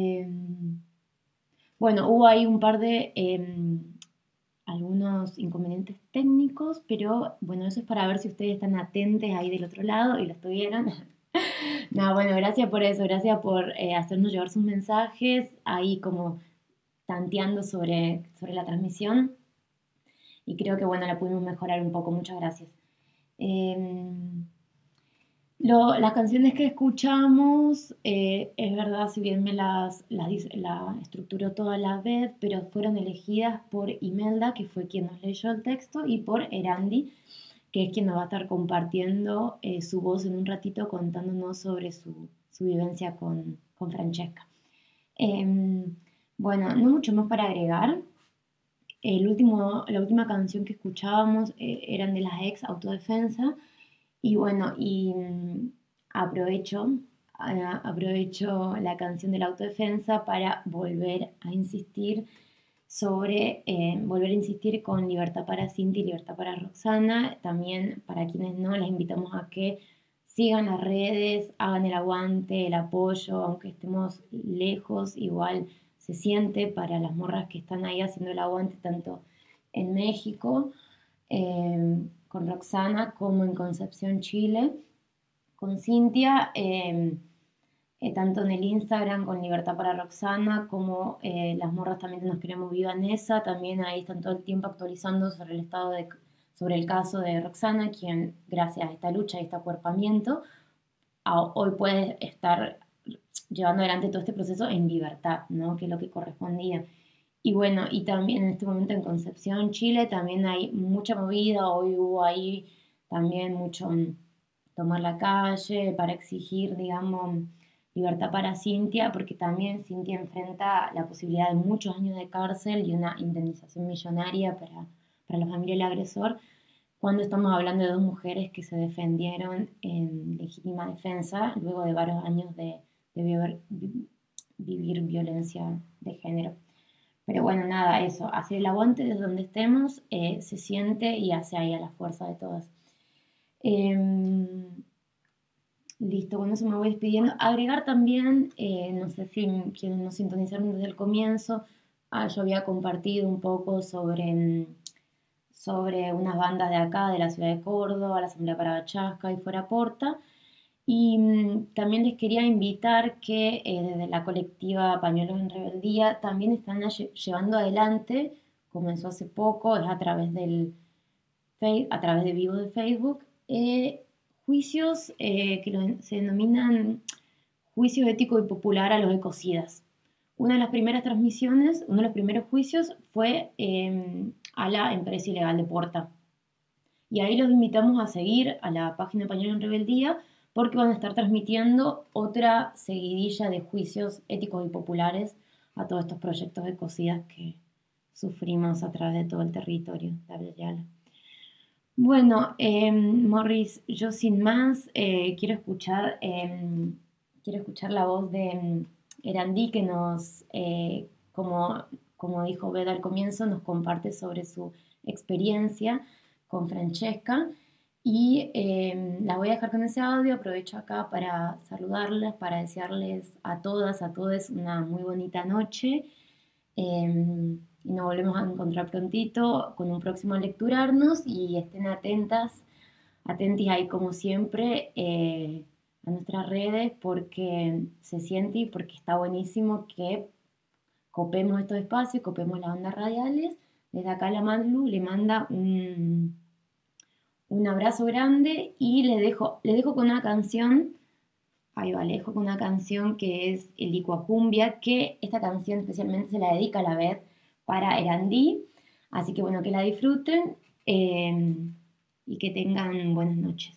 bueno, hubo ahí un par de algunos inconvenientes técnicos, pero bueno, eso es para ver si ustedes están atentos ahí del otro lado y lo estuvieron. No, bueno, gracias por eso, gracias por hacernos llevar sus mensajes, ahí como tanteando sobre la transmisión, y creo que bueno, la pudimos mejorar un poco, muchas gracias. Las canciones que escuchamos, es verdad, si bien la estructuró toda la vez, pero fueron elegidas por Imelda, que fue quien nos leyó el texto, y por Erandi, que es quien nos va a estar compartiendo su voz en un ratito, contándonos sobre su vivencia con Francesca. Bueno, no mucho más para agregar. La última canción que escuchábamos eran de las ex Autodefensa. Y bueno, aprovecho la canción de la Autodefensa para volver a insistir con Libertad para Cinti y Libertad para Roxana. También, para quienes no, les invitamos a que sigan las redes, hagan el aguante, el apoyo, aunque estemos lejos, igual se siente para las morras que están ahí haciendo el aguante, tanto en México, con Roxana, como en Concepción, Chile, con Cintia, tanto en el Instagram con Libertad para Roxana, como las morras también Nos Queremos Viva Nesa, también ahí están todo el tiempo actualizando sobre el caso de Roxana, quien gracias a esta lucha y este acuerpamiento, hoy puede estar llevando adelante todo este proceso en libertad, ¿no? Que es lo que correspondía. Y bueno, y también en este momento en Concepción, Chile, también hay mucha movida. Hoy hubo ahí también mucho tomar la calle para exigir, digamos, libertad para Cintia, porque también Cintia enfrenta la posibilidad de muchos años de cárcel y una indemnización millonaria para la familia del agresor, cuando estamos hablando de dos mujeres que se defendieron en legítima defensa luego de varios años de vivir violencia de género. Pero bueno, nada, eso, hacer el aguante desde donde estemos, se siente y hace ahí a la fuerza de todas. Listo, con eso me voy despidiendo. Agregar también, no sé si quienes nos sintonizaron desde el comienzo, yo había compartido un poco sobre unas bandas de acá, de la ciudad de Córdoba, la Asamblea para Chasca y Fuera Porta. Y también les quería invitar que desde la colectiva Pañuelos en Rebeldía también están llevando adelante, comenzó hace poco, es a través de vivo de Facebook, juicios que se denominan juicios ético y popular a los ecocidas. Una de las primeras transmisiones, uno de los primeros juicios fue a la empresa ilegal de Porta. Y ahí los invitamos a seguir a la página Pañuelos en Rebeldía, porque van a estar transmitiendo otra seguidilla de juicios éticos y populares a todos estos proyectos ecocidas que sufrimos a través de todo el territorio de Abya Yala. Bueno, Morris, yo sin más quiero escuchar la voz de Erandi, que nos, como dijo Beda al comienzo, nos comparte sobre su experiencia con Francesca. Y la voy a dejar con ese audio. Aprovecho acá para saludarles, para desearles a todas, a todos una muy bonita noche. Y nos volvemos a encontrar prontito con un próximo Lecturarnos, y estén atentis ahí como siempre a nuestras redes, porque se siente y porque está buenísimo que copemos estos espacios, copemos las ondas radiales. Desde acá la Madlu le manda un abrazo grande, y le dejo con una canción. Ahí va, le dejo con una canción que es el Licuacumbia, que esta canción especialmente se la dedica a la Beth para Erandi. Así que bueno, que la disfruten y que tengan buenas noches.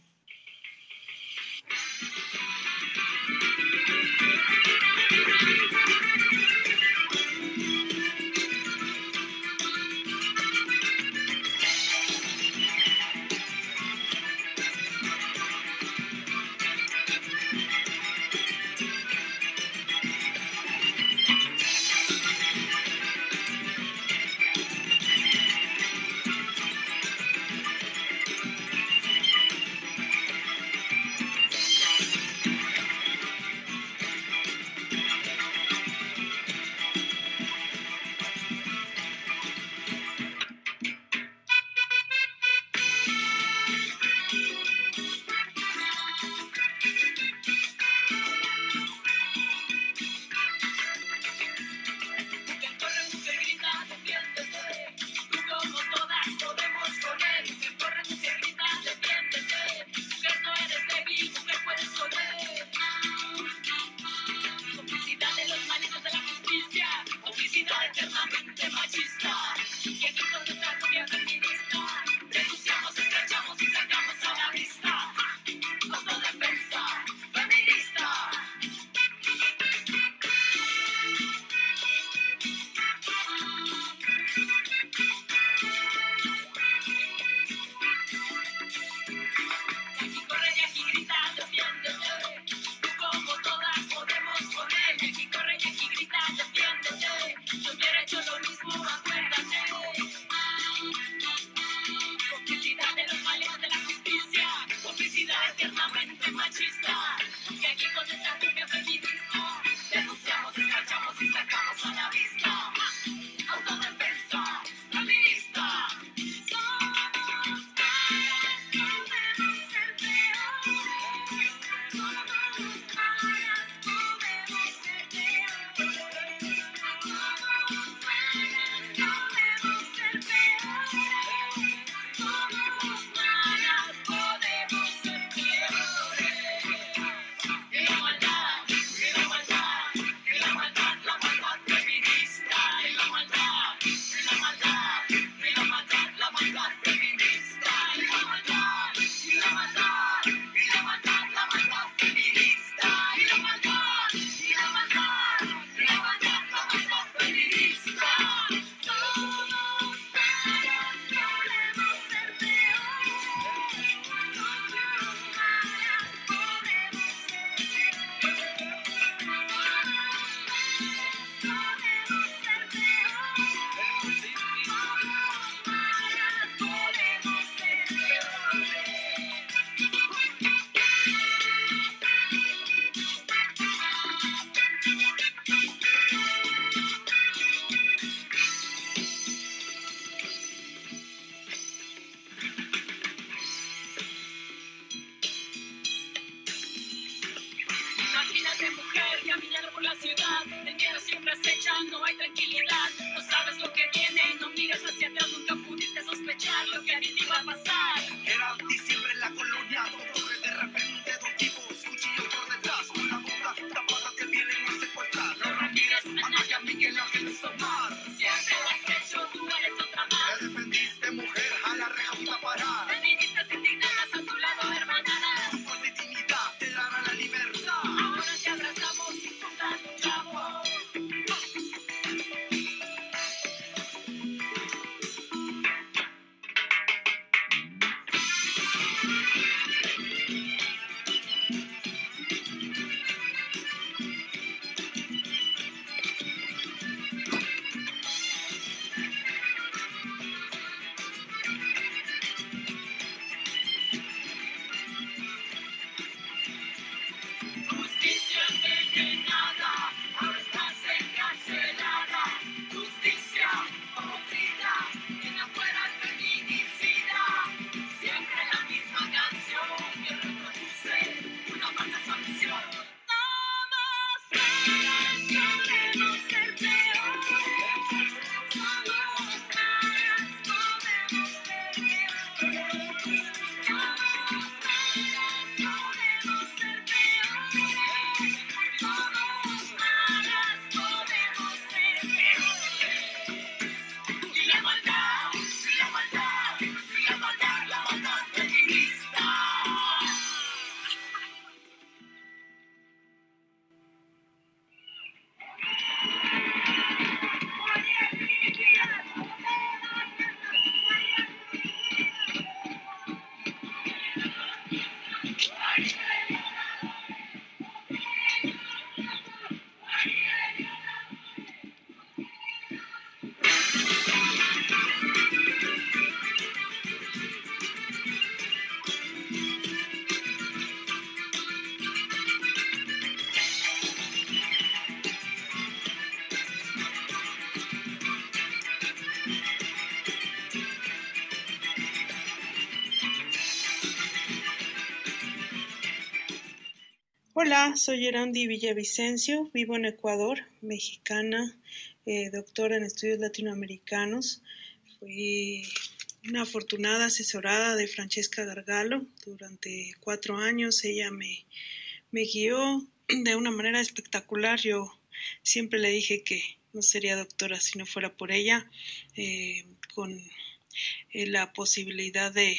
Hola, soy Erandi Villavicencio, vivo en Ecuador, mexicana, doctora en estudios latinoamericanos. Fui una afortunada asesorada de Francesca Gargalo durante 4 años. Ella me guió de una manera espectacular. Yo siempre le dije que no sería doctora si no fuera por ella, con la posibilidad de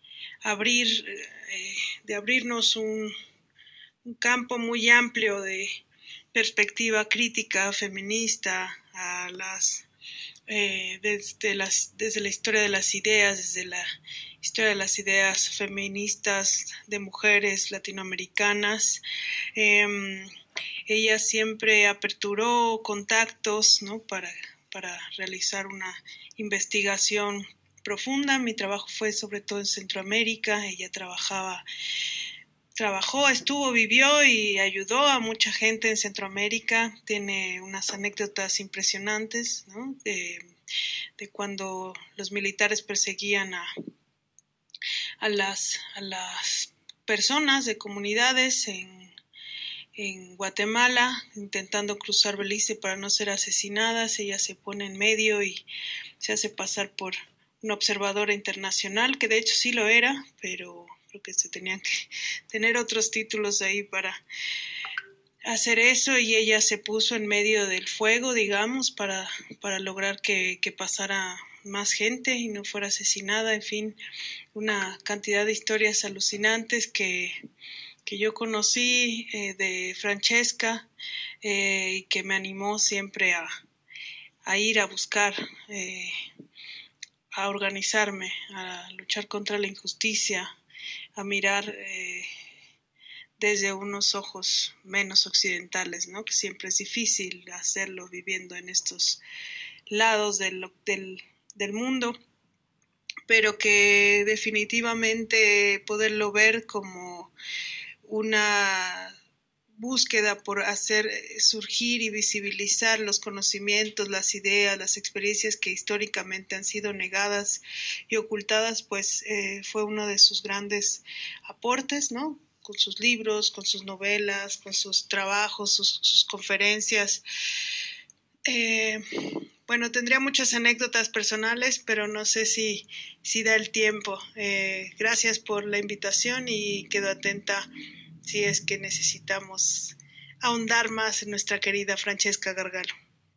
abrirnos un campo muy amplio de perspectiva crítica feminista a desde la historia de las ideas, desde la historia de las ideas feministas de mujeres latinoamericanas. Ella siempre aperturó contactos, ¿no?, para realizar una investigación profunda. Mi trabajo fue sobre todo en Centroamérica. Ella vivió y ayudó a mucha gente en Centroamérica. Tiene unas anécdotas impresionantes, ¿no?, de cuando los militares perseguían a las personas de comunidades en Guatemala, intentando cruzar Belice para no ser asesinadas. Ella se pone en medio y se hace pasar por una observadora internacional, que de hecho sí lo era, pero creo que se tenían que tener otros títulos ahí para hacer eso, y ella se puso en medio del fuego, digamos, para lograr que pasara más gente y no fuera asesinada. En fin, una cantidad de historias alucinantes que yo conocí de Francesca, y que me animó siempre a ir a buscar, a organizarme, a luchar contra la injusticia, a mirar desde unos ojos menos occidentales, ¿no?, que siempre es difícil hacerlo viviendo en estos lados del mundo, pero que definitivamente poderlo ver como una búsqueda por hacer surgir y visibilizar los conocimientos, las ideas, las experiencias que históricamente han sido negadas y ocultadas, pues fue uno de sus grandes aportes, ¿no?, con sus libros, con sus novelas, con sus trabajos, sus conferencias. Bueno, tendría muchas anécdotas personales, pero no sé si da el tiempo. Gracias por la invitación y quedo atenta si es que necesitamos ahondar más en nuestra querida Francesca Gargalo.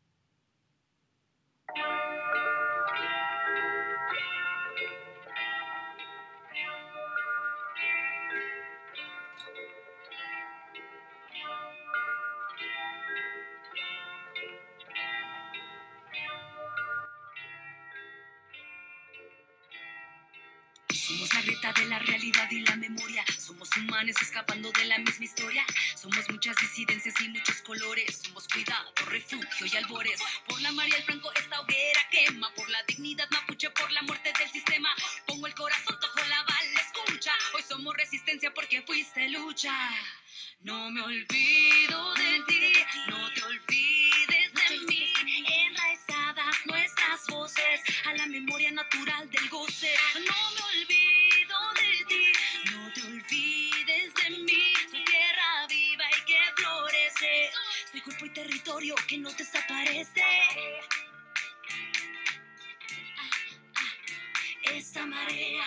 Somos la grieta de la realidad y la memoria. Somos humanos escapando de la misma historia. Somos muchas disidencias y muchos colores. Somos cuidado, refugio y albores. Por la María el Franco esta hoguera quema. Por la dignidad mapuche, por la muerte del sistema. Pongo el corazón, toco la bala, escucha. Hoy somos resistencia porque fuiste lucha. No me olvido de ti, no te olvides de mí. Enraizadas nuestras voces a la memoria natural del goce. No me olvido de ti, no te olvides de mí. Soy tierra viva y que florece. Soy cuerpo y territorio que no desaparece. Esta marea.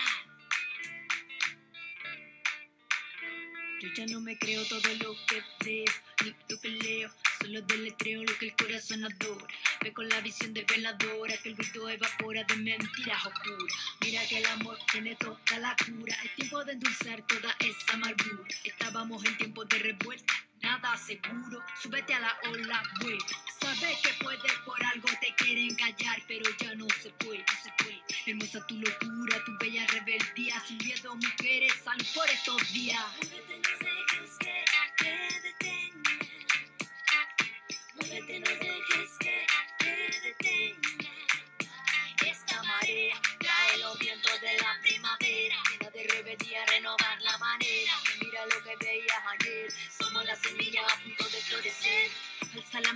Yo ya no me creo todo lo que veo, ni lo que leo, solo deletreo lo que el corazón adora. Ve con la visión de veladora que el ruido evapora de mentiras oscuras. Mira que el amor tiene toda la cura, es tiempo de endulzar toda esa amargura. Estábamos en tiempos de revuelta, nada seguro, súbete a la ola, güey. Sabes que puedes, por algo te quieren callar, pero ya no se puede, no se puede. Hermosa tu locura, tu bella rebeldía, sin miedo mujeres, salud por estos días. Muévete, no dejes que te detenga. Muévete, no dejes que te detenga. Esta marea trae los vientos de la primavera, llena de rebeldía, renovar la manera. Mira lo que veías ayer, somos la semilla a punto de florecer. Alza la mano si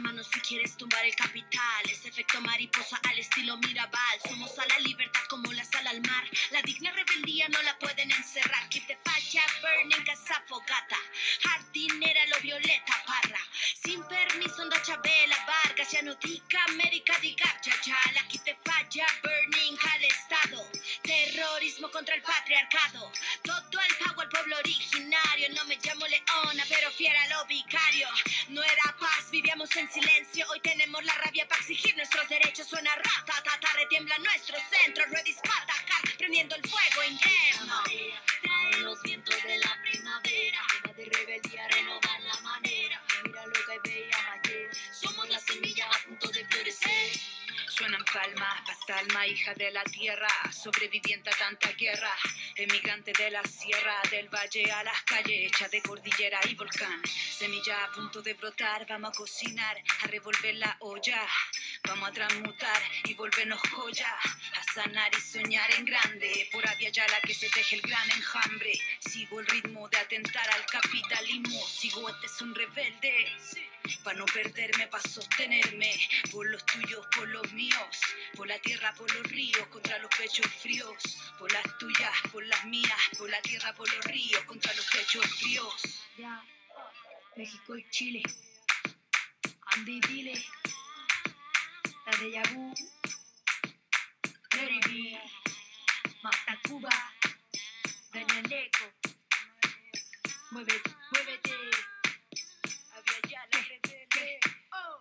quieres tumbar el capital, es efecto mariposa al estilo Mirabal. Somos a la libertad como la sal al mar, la digna rebeldía no la pueden encerrar. Keep the fire burning, casa fogata, jardinera lo Violeta Parra. Sin permiso anda Chabela Vargas, ya no diga América, diga Yayala. Keep the fire burning al estado, terrorismo contra el patriarcado. Todo el pago al pueblo originario, no me llamo Leona, pero fiera a lo vicario. No era paz, vivíamos en silencio, hoy tenemos la rabia para exigir nuestros derechos. Suena rata, tata, retiembla nuestro centro, ready para atacar, prendiendo el fuego interno. Trae los vientos de la primavera, tema de rebeldía, renovar la manera. Mira lo que veíamos ayer, somos la semilla a punto de florecer. Suenan palmas, pastalma, hija de la tierra, sobreviviente a tanta guerra, emigrante de la sierra, del valle a las calles, hecha de cordillera y volcán, semilla a punto de brotar, vamos a cocinar, a revolver la olla, vamos a transmutar y volvernos joya, a sanar y soñar en grande, por Abya Yala que se teje el gran enjambre, sigo el ritmo de atentar al capitalismo, sigo este es un rebelde, pa' no perderme, pa' sostenerme, por los tuyos, por los míos, por la tierra, por los ríos, contra los pechos fríos, por las tuyas, por las mías, por la tierra, por los ríos, contra los pechos fríos. Ya, México y Chile, Andy Dile, la de Yabú, Mary B, Mata Cuba, Daniel Eco, muévete, muévete. Abya Yala, rebelde. Oh.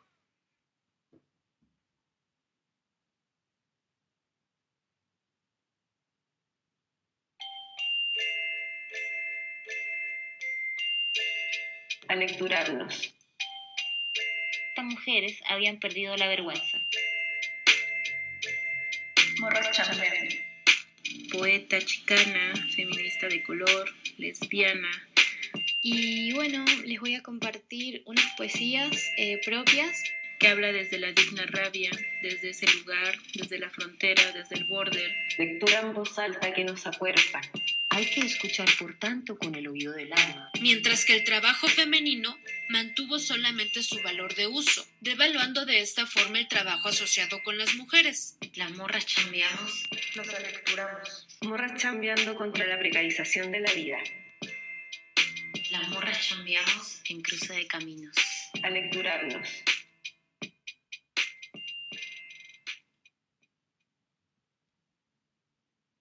A lecturarnos. Estas mujeres habían perdido la vergüenza. Morra chambeando. Poeta chicana, feminista de color, lesbiana. Y bueno, les voy a compartir unas poesías propias. Que habla desde la digna rabia, desde ese lugar, desde la frontera, desde el border. Lectura en voz alta que nos acuerpa. Hay que escuchar, por tanto, con el oído del alma. Mientras que el trabajo femenino mantuvo solamente su valor de uso, devaluando de esta forma el trabajo asociado con las mujeres. Las morras chambeamos. Nos alecturamos. Morras chambeando contra la precarización de la vida. Las morras chambeamos en cruce de caminos. A lecturarnos.